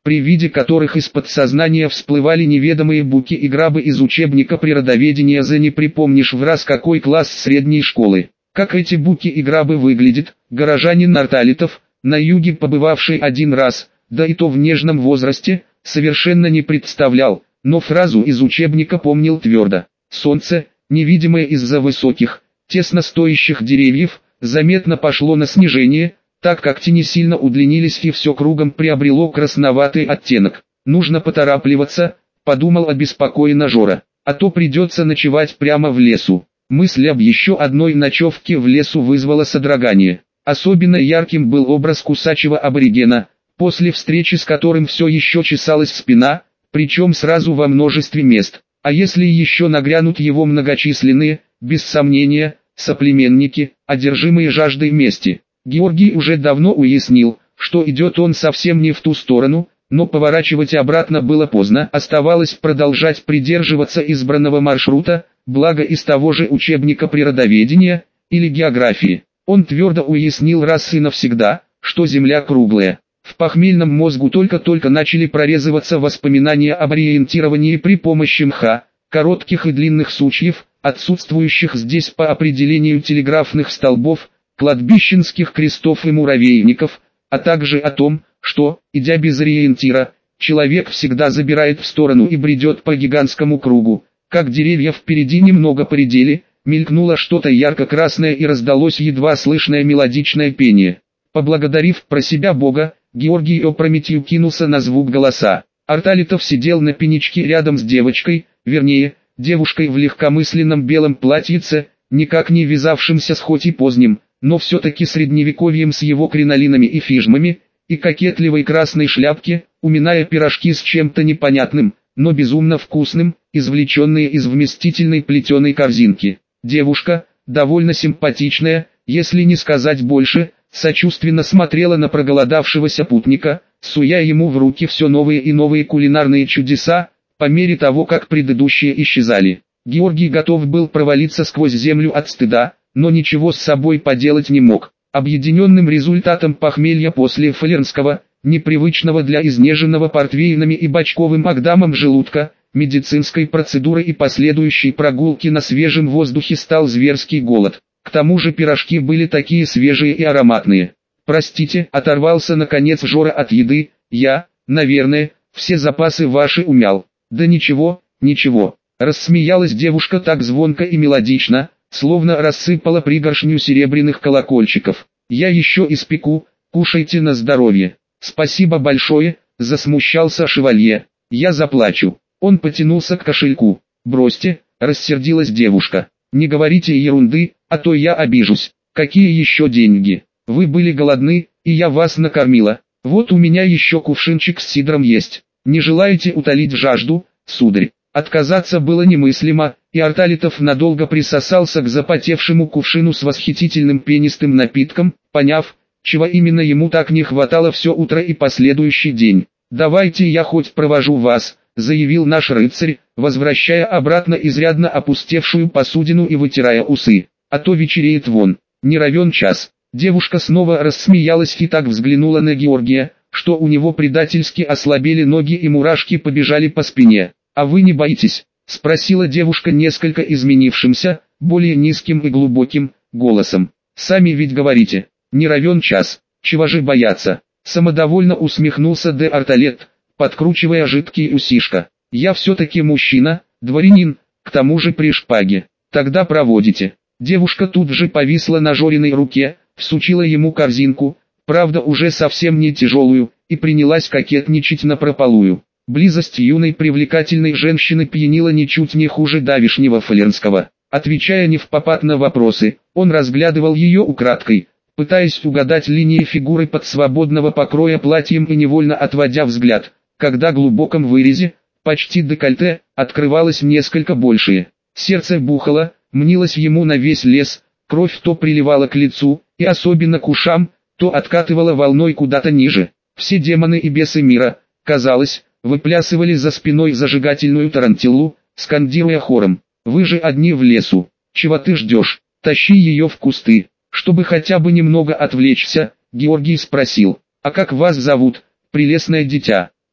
S1: при виде которых из подсознания всплывали неведомые букви и грабы из учебника природоведения за не припомнишь враз какой класс средней школы. Как эти букви и грабы выглядят, горожанин Арталитов, на юге побывавший один раз, да и то в нежном возрасте, совершенно не представлял, но фразу из учебника помнил твердо. Солнце, невидимое из-за высоких, тесно стоящих деревьев, заметно пошло на снижение, так как тени сильно удлинились и все кругом приобрело красноватый оттенок. «Нужно поторапливаться», — подумал обеспокоенно Жора, — «а то придется ночевать прямо в лесу». Мысль об еще одной ночевке в лесу вызвала содрогание. Особенно ярким был образ кусачего аборигена, после встречи с которым все еще чесалась спина, причем сразу во множестве мест. А если еще нагрянут его многочисленные, без сомнения, соплеменники, одержимые жаждой мести? Георгий уже давно уяснил, что идет он совсем не в ту сторону, но поворачивать обратно было поздно, оставалось продолжать придерживаться избранного маршрута, благо из того же учебника природоведения или географии. Он твердо уяснил раз и навсегда, что Земля круглая. В похмельном мозгу только-только начали прорезываться воспоминания об ориентировании при помощи мха, коротких и длинных сучьев, отсутствующих здесь по определению телеграфных столбов, кладбищенских крестов и муравейников, а также о том, что, идя без ориентира, человек всегда забирает в сторону и бредет по гигантскому кругу. Как деревья впереди немного поредели, мелькнуло что-то ярко-красное и раздалось едва слышное мелодичное пение. Поблагодарив про себя Бога, Георгий опрометью кинулся на звук голоса. Арталитов сидел на пенечке рядом с девочкой, вернее, девушкой в легкомысленном белом платьице, никак не вязавшимся с хоть и поздним, но все-таки средневековьем с его кринолинами и фижмами, и кокетливой красной шляпке, уминая пирожки с чем-то непонятным, но безумно вкусным, извлеченные из вместительной плетеной корзинки. Девушка, довольно симпатичная, если не сказать больше, сочувственно смотрела на проголодавшегося путника, суя ему в руки все новые и новые кулинарные чудеса, по мере того как предыдущие исчезали. Георгий готов был провалиться сквозь землю от стыда, но ничего с собой поделать не мог. Объединенным результатом похмелья после фалернского, непривычного для изнеженного портвейнами и бочковым агдамом желудка, медицинской процедуры и последующей прогулки на свежем воздухе стал зверский голод. К тому же пирожки были такие свежие и ароматные. «Простите», — оторвался наконец Жора от еды, — «я, наверное, все запасы ваши умял». «Да ничего, ничего», — рассмеялась девушка так звонко и мелодично, словно рассыпала пригоршню серебряных колокольчиков. «Я еще испеку, кушайте на здоровье». «Спасибо большое», — засмущался шевалье, — «я заплачу». Он потянулся к кошельку. «Бросьте», — рассердилась девушка, — «не говорите ерунды, а то я обижусь». «Какие еще деньги? Вы были голодны, и я вас накормила. Вот у меня еще кувшинчик с сидром есть. Не желаете утолить жажду, сударь?» Отказаться было немыслимо, и Арталитов надолго присосался к запотевшему кувшину с восхитительным пенистым напитком, поняв, чего именно ему так не хватало все утро и последующий день. «Давайте я хоть провожу вас», — заявил наш рыцарь, возвращая обратно изрядно опустевшую посудину и вытирая усы. «А то вечереет вон, не равен час». Девушка снова рассмеялась и так взглянула на Георгия, что у него предательски ослабели ноги и мурашки побежали по спине. «А вы не боитесь?» — спросила девушка несколько изменившимся, более низким и глубоким голосом. «Сами ведь говорите, не равен час, чего же бояться?» Самодовольно усмехнулся де Арталет, подкручивая жидкий усишка. «Я все-таки мужчина, дворянин, к тому же при шпаге. Тогда проводите». Девушка тут же повисла на Жориной руке, всучила ему корзинку, правда уже совсем не тяжелую, и принялась кокетничать напропалую. Близость юной привлекательной женщины пьянила ничуть не хуже давишнего фалернского. Отвечая невпопад на вопросы, он разглядывал ее украдкой, пытаясь угадать линии фигуры под свободного покроя платьем и невольно отводя взгляд, когда в глубоком вырезе, почти декольте, открывалось несколько большее. Сердце бухало, мнилось ему на весь лес, кровь то приливала к лицу, и особенно к ушам, то откатывала волной куда-то ниже. Все демоны и бесы мира, казалось, выплясывали за спиной зажигательную тарантиллу, скандируя хором: «Вы же одни в лесу, чего ты ждешь, тащи ее в кусты». Чтобы хотя бы немного отвлечься, Георгий спросил: «А как вас зовут, прелестное дитя?»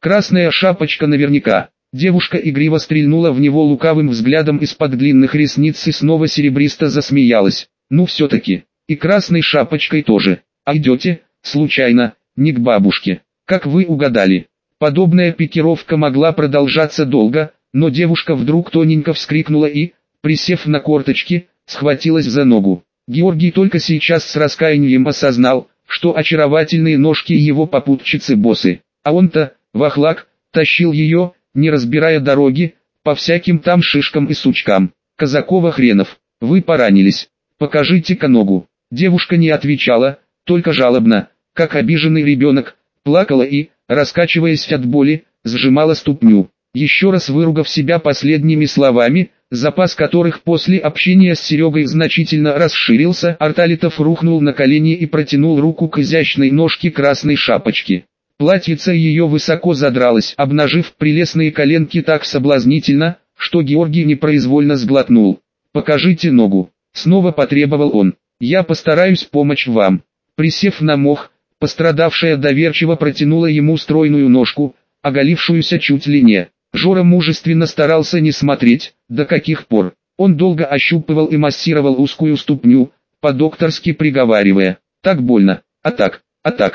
S1: Красная шапочка наверняка. Девушка игриво стрельнула в него лукавым взглядом из-под длинных ресниц и снова серебристо засмеялась. Ну все-таки, и красной шапочкой тоже. А идете, случайно, не к бабушке. Как вы угадали. Подобная пикировка могла продолжаться долго, но девушка вдруг тоненько вскрикнула и, присев на корточки, схватилась за ногу. Георгий только сейчас с раскаянием осознал, что очаровательные ножки его попутчицы босы, а он-то, вахлак, тащил ее, не разбирая дороги, по всяким там шишкам и сучкам. Казакова хренов, вы поранились, покажите-ка ногу. Девушка не отвечала, только жалобно, как обиженный ребенок, плакала и, раскачиваясь от боли, сжимала ступню. Еще раз выругав себя последними словами, запас которых после общения с Серегой значительно расширился, Арталитов рухнул на колени и протянул руку к изящной ножке красной шапочки. Платьице ее высоко задралось, обнажив прелестные коленки так соблазнительно, что Георгий непроизвольно сглотнул. «Покажите ногу», — снова потребовал он. «Я постараюсь помочь вам». Присев на мох, пострадавшая доверчиво протянула ему стройную ножку, оголившуюся чуть ли не. Жора мужественно старался не смотреть, до каких пор. Он долго ощупывал и массировал узкую ступню, по-докторски приговаривая: «Так больно, а так,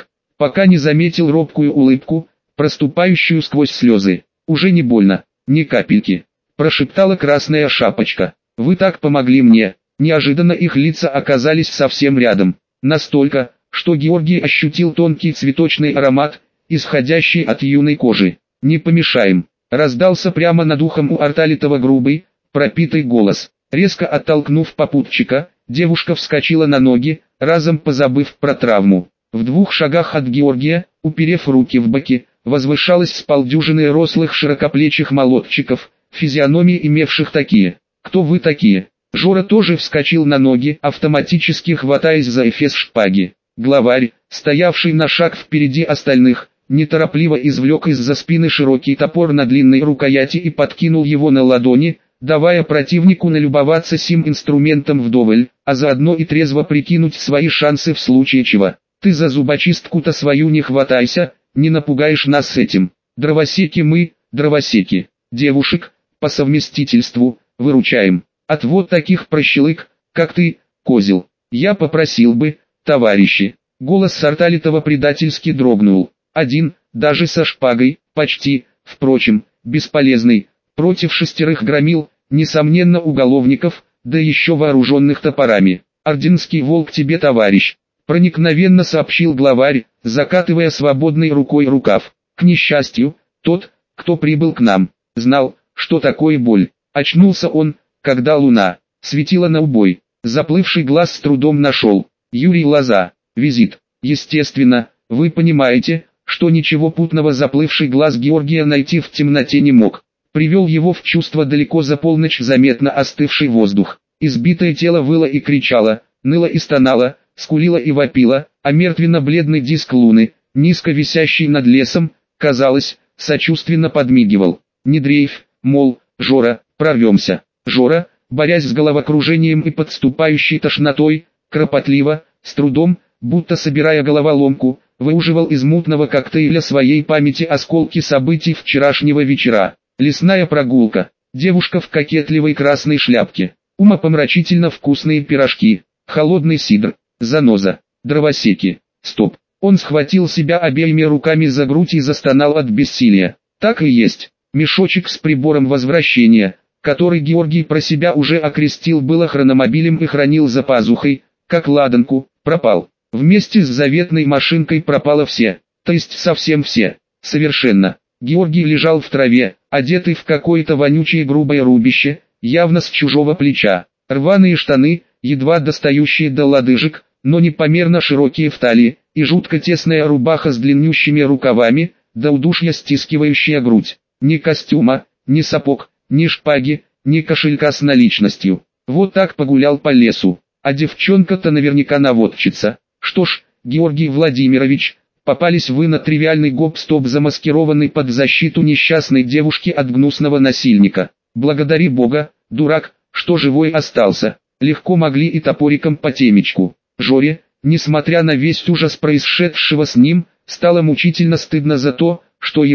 S1: пока не заметил робкую улыбку, проступающую сквозь слезы. «Уже не больно, ни капельки», — прошептала красная шапочка. «Вы так помогли мне». Неожиданно их лица оказались совсем рядом. Настолько, что Георгий ощутил тонкий цветочный аромат, исходящий от юной кожи. «Не помешаем», — раздался прямо над ухом у Арталитова грубый, пропитый голос. Резко оттолкнув попутчика, девушка вскочила на ноги, разом позабыв про травму. В 2 шагах от Георгия, уперев руки в боки, возвышалось с полдюжины рослых широкоплечих молодчиков, физиономии имевших такие. «Кто вы такие?» Жора тоже вскочил на ноги, автоматически хватаясь за эфес шпаги. Главарь, стоявший на шаг впереди остальных, неторопливо извлек из-за спины широкий топор на длинной рукояти и подкинул его на ладони, давая противнику налюбоваться сим инструментом вдоволь, а заодно и трезво прикинуть свои шансы в случае чего. «Ты за зубочистку-то свою не хватайся, не напугаешь нас с этим. Дровосеки мы, дровосеки. Девушек, по совместительству, выручаем. От вот таких прощелык, как ты, козел. Я попросил бы, товарищи». Голос Арталитова предательски дрогнул. Один, даже со шпагой, почти, впрочем, бесполезный, против 6 громил, несомненно уголовников, да еще вооруженных топорами. «Орденский волк тебе, товарищ», — проникновенно сообщил главарь, закатывая свободной рукой рукав. К несчастью, тот, кто прибыл к нам, знал, что такое боль. Очнулся он, когда луна светила на убой. Заплывший глаз с трудом нашел. Юрий Лоза. Визит. Естественно, вы понимаете, что ничего путного заплывший глаз Георгия найти в темноте не мог. Привел его в чувство далеко за полночь заметно остывший воздух. Избитое тело выло и кричало, ныло и стонало, скулило и вопило, а мертвенно-бледный диск луны, низко висящий над лесом, казалось, сочувственно подмигивал. Не дрейф, мол, Жора, прорвемся. Жора, борясь с головокружением и подступающей тошнотой, кропотливо, с трудом, будто собирая головоломку, выуживал из мутного коктейля своей памяти осколки событий вчерашнего вечера. Лесная прогулка, девушка в кокетливой красной шляпке, умопомрачительно вкусные пирожки, холодный сидр, заноза, дровосеки. Стоп. Он схватил себя обеими руками за грудь и застонал от бессилия. Так и есть. Мешочек с прибором возвращения, который Георгий про себя уже окрестил было хрономобилем и хранил за пазухой, как ладанку, пропал. Вместе с заветной машинкой пропало все, то есть совсем все, совершенно. Георгий лежал в траве, одетый в какое-то вонючее грубое рубище, явно с чужого плеча. Рваные штаны, едва достающие до лодыжек, но непомерно широкие в талии, и жутко тесная рубаха с длиннющими рукавами, до удушья стискивающая грудь. Ни костюма, ни сапог, ни шпаги, ни кошелька с наличностью. Вот так погулял по лесу. А девчонка-то наверняка наводчица. Что ж, Георгий Владимирович, попались вы на тривиальный гоп-стоп, замаскированный под защиту несчастной девушки от гнусного насильника. Благодари Бога, дурак, что живой остался. Легко могли и топориком по темечку. Жоре, несмотря на весь ужас происшедшего с ним, стало мучительно стыдно за то, что его,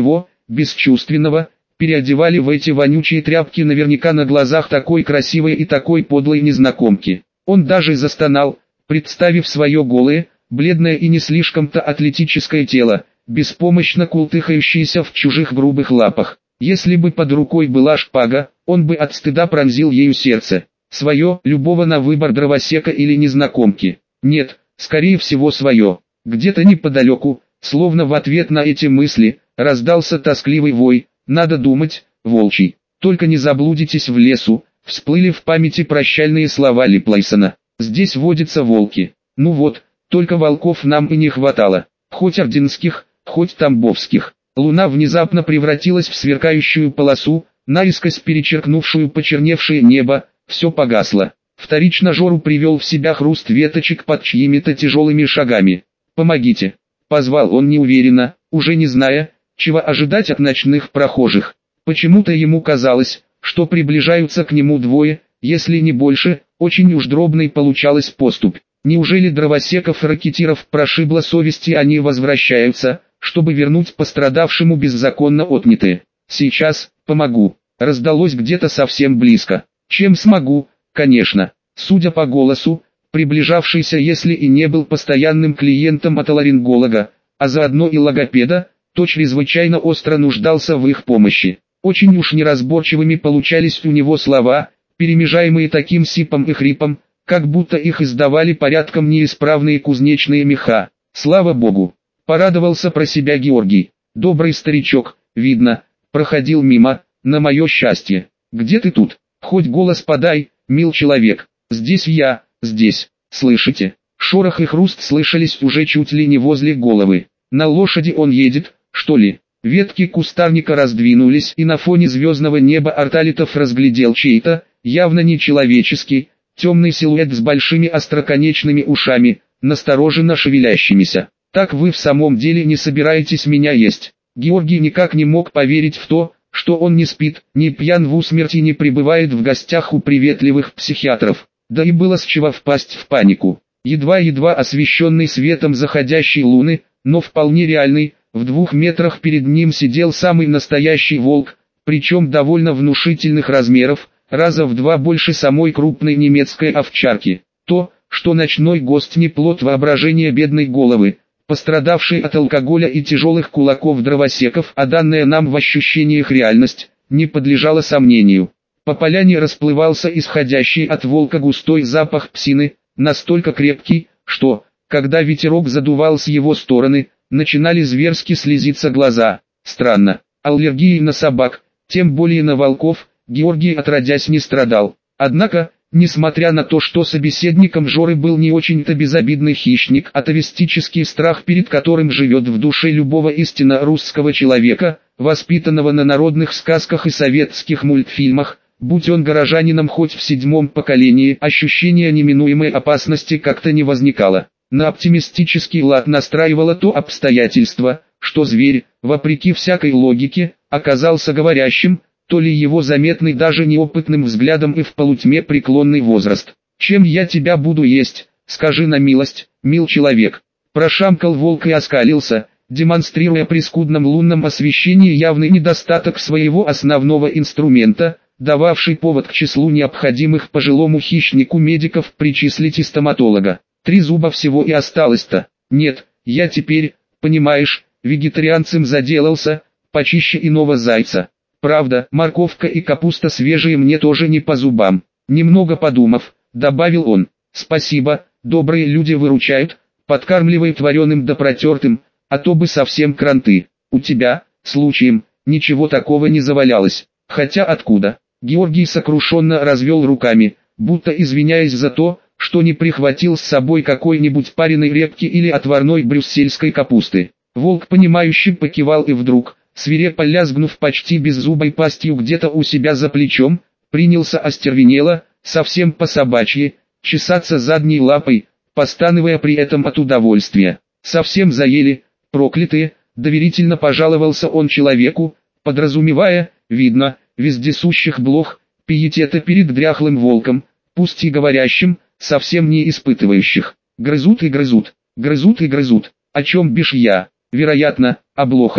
S1: бесчувственного, переодевали в эти вонючие тряпки наверняка на глазах такой красивой и такой подлой незнакомки. Он даже застонал, представив свое голое, бледное и не слишком-то атлетическое тело, беспомощно култыхающееся в чужих грубых лапах. Если бы под рукой была шпага, он бы от стыда пронзил ею сердце. Свое, любого на выбор, дровосека или незнакомки. Нет, скорее всего свое. Где-то неподалеку, словно в ответ на эти мысли, раздался тоскливый вой, надо думать, волчий. Только не заблудитесь в лесу, всплыли в памяти прощальные слова Липлайсона. Здесь водятся волки. Ну вот, только волков нам и не хватало. Хоть орденских, хоть тамбовских. Луна внезапно превратилась в сверкающую полосу, наискось перечеркнувшую почерневшее небо, все погасло. Вторично Жору привел в себя хруст веточек под чьими-то тяжелыми шагами. «Помогите!» — позвал он неуверенно, уже не зная, чего ожидать от ночных прохожих. Почему-то ему казалось, что приближаются к нему двое, если не больше, очень уж дробной получалась поступь. Неужели дровосеков-ракетиров прошибла совесть и они возвращаются, чтобы вернуть пострадавшему беззаконно отнятые? «Сейчас, помогу», раздалось где-то совсем близко. «Чем смогу?» Конечно. Судя по голосу, приближавшийся, если и не был постоянным клиентом отоларинголога, а заодно и логопеда, то чрезвычайно остро нуждался в их помощи. Очень уж неразборчивыми получались у него слова, перемежаемые таким сипом и хрипом, как будто их издавали порядком неисправные кузнечные меха. Слава богу! Порадовался про себя Георгий. Добрый старичок, видно, проходил мимо, на мое счастье. Где ты тут? Хоть голос подай, мил человек. Здесь я, здесь. Слышите? Шорох и хруст слышались уже чуть ли не возле головы. На лошади он едет, что ли? Ветки кустарника раздвинулись, и на фоне звездного неба Арталитов разглядел чей-то, явно не человеческий, темный силуэт с большими остроконечными ушами, настороженно шевелящимися. «Так вы в самом деле не собираетесь меня есть?» Георгий никак не мог поверить в то, что он не спит, не пьян в усмерть и не пребывает в гостях у приветливых психиатров. Да и было с чего впасть в панику. Едва-едва освещенный светом заходящей луны, но вполне реальный, в 2 метрах перед ним сидел самый настоящий волк, причем довольно внушительных размеров, раза в 2 больше самой крупной немецкой овчарки. То, что ночной гость не плод воображения бедной головы, пострадавший от алкоголя и тяжелых кулаков дровосеков, а данная нам в ощущениях реальность, не подлежало сомнению. По поляне расплывался исходящий от волка густой запах псины, настолько крепкий, что, когда ветерок задувал с его стороны, начинали зверски слезиться глаза. Странно, аллергией на собак, тем более на волков, Георгий отродясь не страдал. Однако, несмотря на то, что собеседником Жоры был не очень-то безобидный хищник, атовистический страх, перед которым живет в душе любого истинно русского человека, воспитанного на народных сказках и советских мультфильмах, будь он горожанином хоть в 7-м поколении, ощущение неминуемой опасности как-то не возникало. На оптимистический лад настраивало то обстоятельство, что зверь, вопреки всякой логике, оказался говорящим, то ли его заметный даже неопытным взглядом и в полутьме преклонный возраст. «Чем я тебя буду есть, скажи на милость, мил человек?» Прошамкал волк и оскалился, демонстрируя при скудном лунном освещении явный недостаток своего основного инструмента, дававший повод к числу необходимых пожилому хищнику медиков причислить и стоматолога. 3 зуба всего и осталось-то. Нет, я теперь, понимаешь, вегетарианцем заделался, почище иного зайца. Правда, морковка и капуста свежие мне тоже не по зубам. Немного подумав, добавил он. Спасибо, добрые люди выручают, подкармливают вареным да протертым, а то бы совсем кранты. У тебя, случаем, ничего такого не завалялось. Хотя откуда? Георгий сокрушенно развел руками, будто извиняясь за то, что не прихватил с собой какой-нибудь пареной репки или отварной брюссельской капусты. Волк понимающе покивал и вдруг, свирепо лязгнув почти беззубой пастью где-то у себя за плечом, принялся остервенело, совсем по-собачьи, чесаться задней лапой, постановая при этом от удовольствия. «Совсем заели, проклятые», доверительно пожаловался он человеку, подразумевая, видно, вездесущих блох, пиетета перед дряхлым волком, пусть и говорящим, совсем не испытывающих. Грызут и грызут, грызут и грызут. О чем бишь я? Вероятно, о блохах.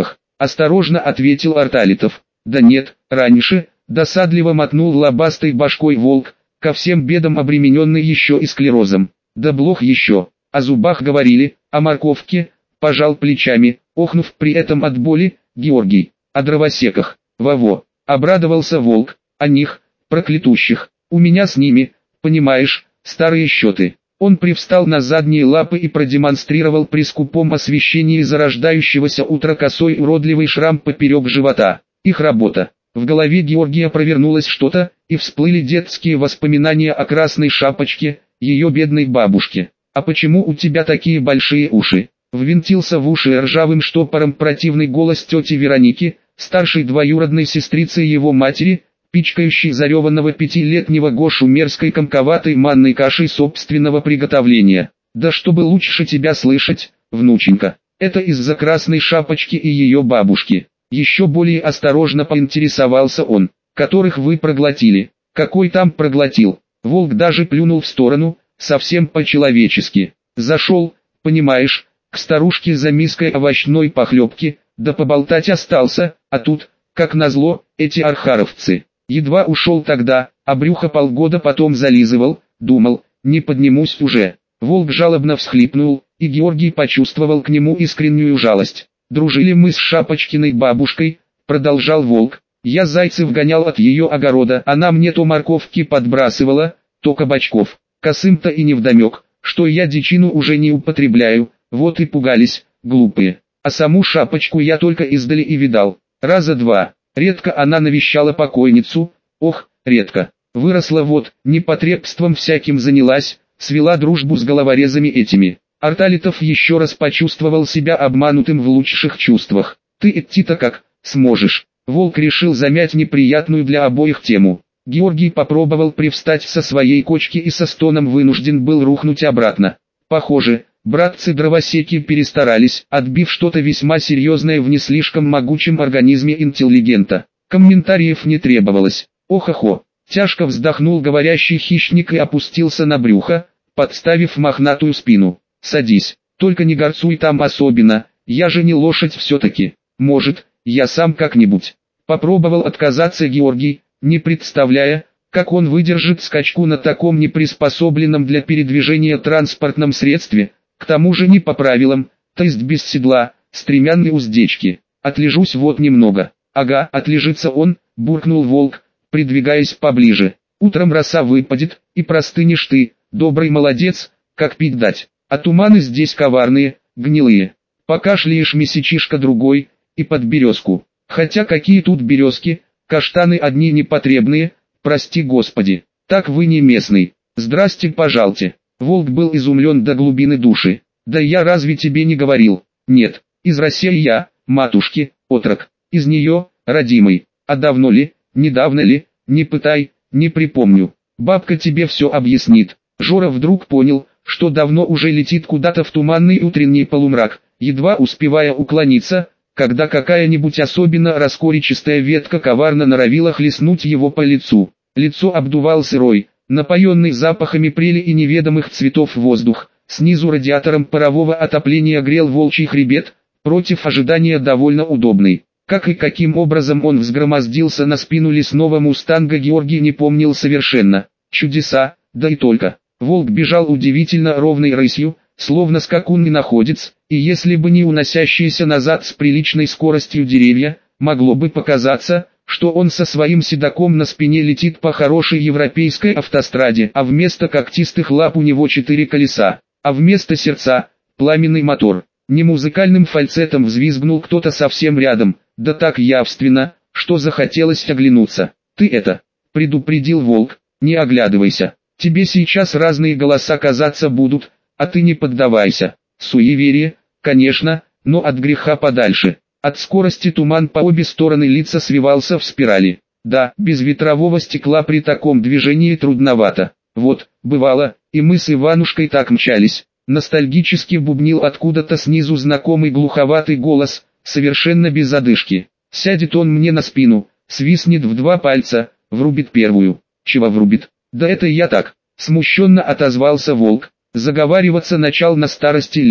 S1: осторожно ответил Арталитов. Да нет, раньше, досадливо мотнул лобастой башкой волк, ко всем бедам обремененный еще и склерозом. Да блох еще, о зубах говорили, о морковке, пожал плечами, охнув при этом от боли, Георгий, о дровосеках, во-во, обрадовался волк, о них, проклятущих, у меня с ними, понимаешь, старые счеты. Он привстал на задние лапы и продемонстрировал при скупом освещении зарождающегося утра косой уродливый шрам поперек живота. Их работа. В голове Георгия провернулось что-то, и всплыли детские воспоминания о красной шапочке, ее бедной бабушке. «А почему у тебя такие большие уши?» Ввинтился в уши ржавым штопором противный голос тети Вероники, старшей двоюродной сестрицы его матери, пичкающей зареванного пятилетнего Гошу мерзкой комковатой манной кашей собственного приготовления. «Да чтобы лучше тебя слышать, внученька, это из-за красной шапочки и ее бабушки». Еще более осторожно поинтересовался он, которых вы проглотили. Какой там проглотил? Волк даже плюнул в сторону, совсем по-человечески. Зашел, понимаешь, к старушке за миской овощной похлебки, да поболтать остался, а тут, как назло, эти архаровцы. Едва ушел тогда, а брюхо полгода потом зализывал, думал, не поднимусь уже. Волк жалобно всхлипнул, и Георгий почувствовал к нему искреннюю жалость. «Дружили мы с Шапочкиной бабушкой», — продолжал волк. «Я зайцев гонял от ее огорода, она мне то морковки подбрасывала, то кабачков. Косым-то и невдомек, что я дичину уже не употребляю, вот и пугались, глупые. А саму Шапочку я только издали и видал, раза два. Редко она навещала покойницу, ох, редко. Выросла вот, непотребством всяким занялась, свела дружбу с головорезами этими». Арталитов еще раз почувствовал себя обманутым в лучших чувствах. «Ты идти-то как, сможешь?» Волк решил замять неприятную для обоих тему. Георгий попробовал привстать со своей кочки и со стоном вынужден был рухнуть обратно. Похоже, братцы-дровосеки перестарались, отбив что-то весьма серьезное в не слишком могучем организме интеллигента. Комментариев не требовалось. Ох-охо, тяжко вздохнул говорящий хищник и опустился на брюхо, подставив мохнатую спину. «Садись, только не горцуй там особенно, я же не лошадь все-таки. Может, я сам как-нибудь». Попробовал отказаться Георгий, не представляя, как он выдержит скачку на таком неприспособленном для передвижения транспортном средстве, к тому же не по правилам, то есть без седла, стремянной уздечки. «Отлежусь вот немного». «Ага, отлежится он», буркнул волк, придвигаясь поближе. «Утром роса выпадет, и простынешь ты, добрый молодец, как пить дать. А туманы здесь коварные, гнилые. Покашляешь месячишка другой, и под березку. Хотя какие тут березки, каштаны одни непотребные, прости господи. Так вы не местный. Здрасте, пожалуйте». Волк был изумлен до глубины души. «Да я разве тебе не говорил?» «Нет, из России я, матушки, отрок. Из нее, родимый. А давно ли, недавно ли, не пытай, не припомню. Бабка тебе все объяснит». Жора вдруг понял, что давно уже летит куда-то в туманный утренний полумрак, едва успевая уклониться, когда какая-нибудь особенно раскоричистая ветка коварно норовила хлестнуть его по лицу. Лицо обдувал сырой, напоенный запахами прели и неведомых цветов воздух, снизу радиатором парового отопления грел волчий хребет, против ожидания довольно удобный. Как и каким образом он взгромоздился на спину лесного мустанга, Георгий не помнил совершенно. Чудеса, да и только. Волк бежал удивительно ровной рысью, словно скакун иноходец, и если бы не уносящиеся назад с приличной скоростью деревья, могло бы показаться, что он со своим седаком на спине летит по хорошей европейской автостраде, а вместо когтистых лап у него 4 колеса, а вместо сердца – пламенный мотор. Не музыкальным фальцетом взвизгнул кто-то совсем рядом, да так явственно, что захотелось оглянуться. «Ты это!» – предупредил волк, – «не оглядывайся. Тебе сейчас разные голоса казаться будут, а ты не поддавайся». Суеверие, конечно, но от греха подальше. От скорости туман по обе стороны лица свивался в спирали. Да, без ветрового стекла при таком движении трудновато. Вот, бывало, и мы с Иванушкой так мчались. Ностальгически бубнил откуда-то снизу знакомый глуховатый голос, совершенно без одышки. Сядет он мне на спину, свистнет в 2 пальца, врубит первую. Чего врубит? Да это я так. Смущенно отозвался волк. Заговариваться начал на старости лет.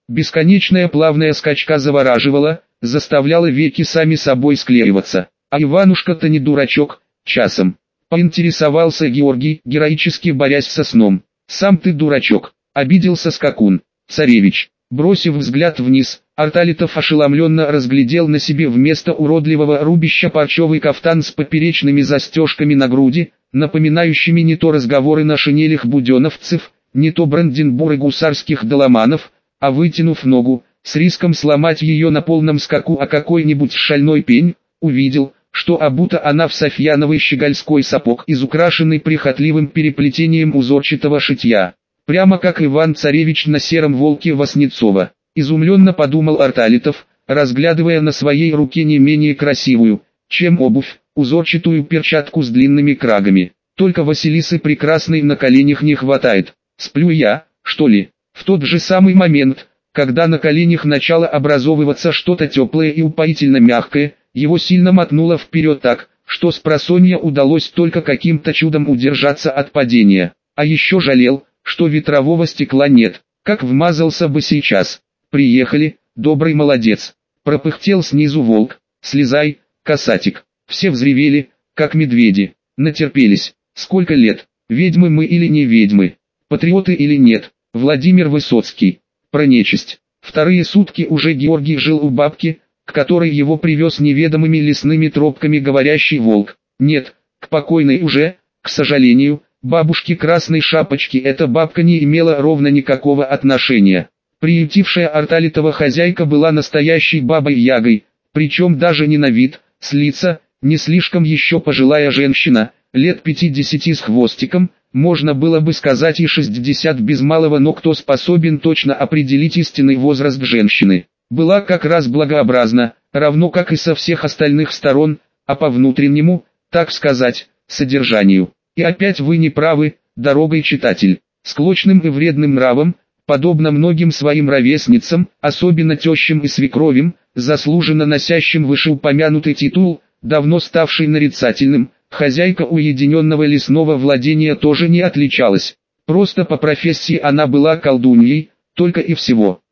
S1: Бесконечная плавная скачка завораживала, заставляла веки сами собой склеиваться. А Иванушка-то не дурачок, часом. Поинтересовался Георгий, героически борясь со сном. «Сам ты дурачок», — обиделся скакун. «Царевич». Бросив взгляд вниз, Арталитов ошеломленно разглядел на себе вместо уродливого рубища парчевый кафтан с поперечными застежками на груди, напоминающими не то разговоры на шинелях буденовцев, не то бранденбуры гусарских доломанов, а вытянув ногу, с риском сломать ее на полном скаку о какой-нибудь шальной пень, увидел, что обута она в софьяновый щегольской сапог из украшенной прихотливым переплетением узорчатого шитья. Прямо как Иван-царевич на сером волке Васнецова. Изумленно подумал Арталитов, разглядывая на своей руке не менее красивую, чем обувь, узорчатую перчатку с длинными крагами. Только Василисы Прекрасной на коленях не хватает. Сплю я, что ли? В тот же самый момент, когда на коленях начало образовываться что-то теплое и упоительно мягкое, его сильно мотнуло вперед так, что спросонья удалось только каким-то чудом удержаться от падения. А еще жалел, что ветрового стекла нет, как вмазался бы сейчас. «Приехали, добрый молодец», — пропыхтел снизу волк. «Слезай, касатик». Все взревели, как медведи, натерпелись. Сколько лет, ведьмы мы или не ведьмы, патриоты или нет, Владимир Высоцкий. Про нечисть. Вторые сутки уже Георгий жил у бабки, к которой его привез неведомыми лесными тропками говорящий волк. Нет, к покойной уже, к сожалению, бабушке Красной Шапочки эта бабка не имела ровно никакого отношения. Приютившая Арталитова хозяйка была настоящей бабой-ягой, причем даже не на вид, с лица, не слишком еще пожилая женщина, лет 50 с хвостиком, можно было бы сказать и 60 без малого, но кто способен точно определить истинный возраст женщины. Была как раз благообразна, равно как и со всех остальных сторон, а по внутреннему, так сказать, содержанию. И опять вы не правы, дорогой читатель. Склочным и вредным нравом, подобно многим своим ровесницам, особенно тещам и свекровям, заслуженно носящим вышеупомянутый титул, давно ставший нарицательным, хозяйка уединенного лесного владения тоже не отличалась. Просто по профессии она была колдуньей, только и всего.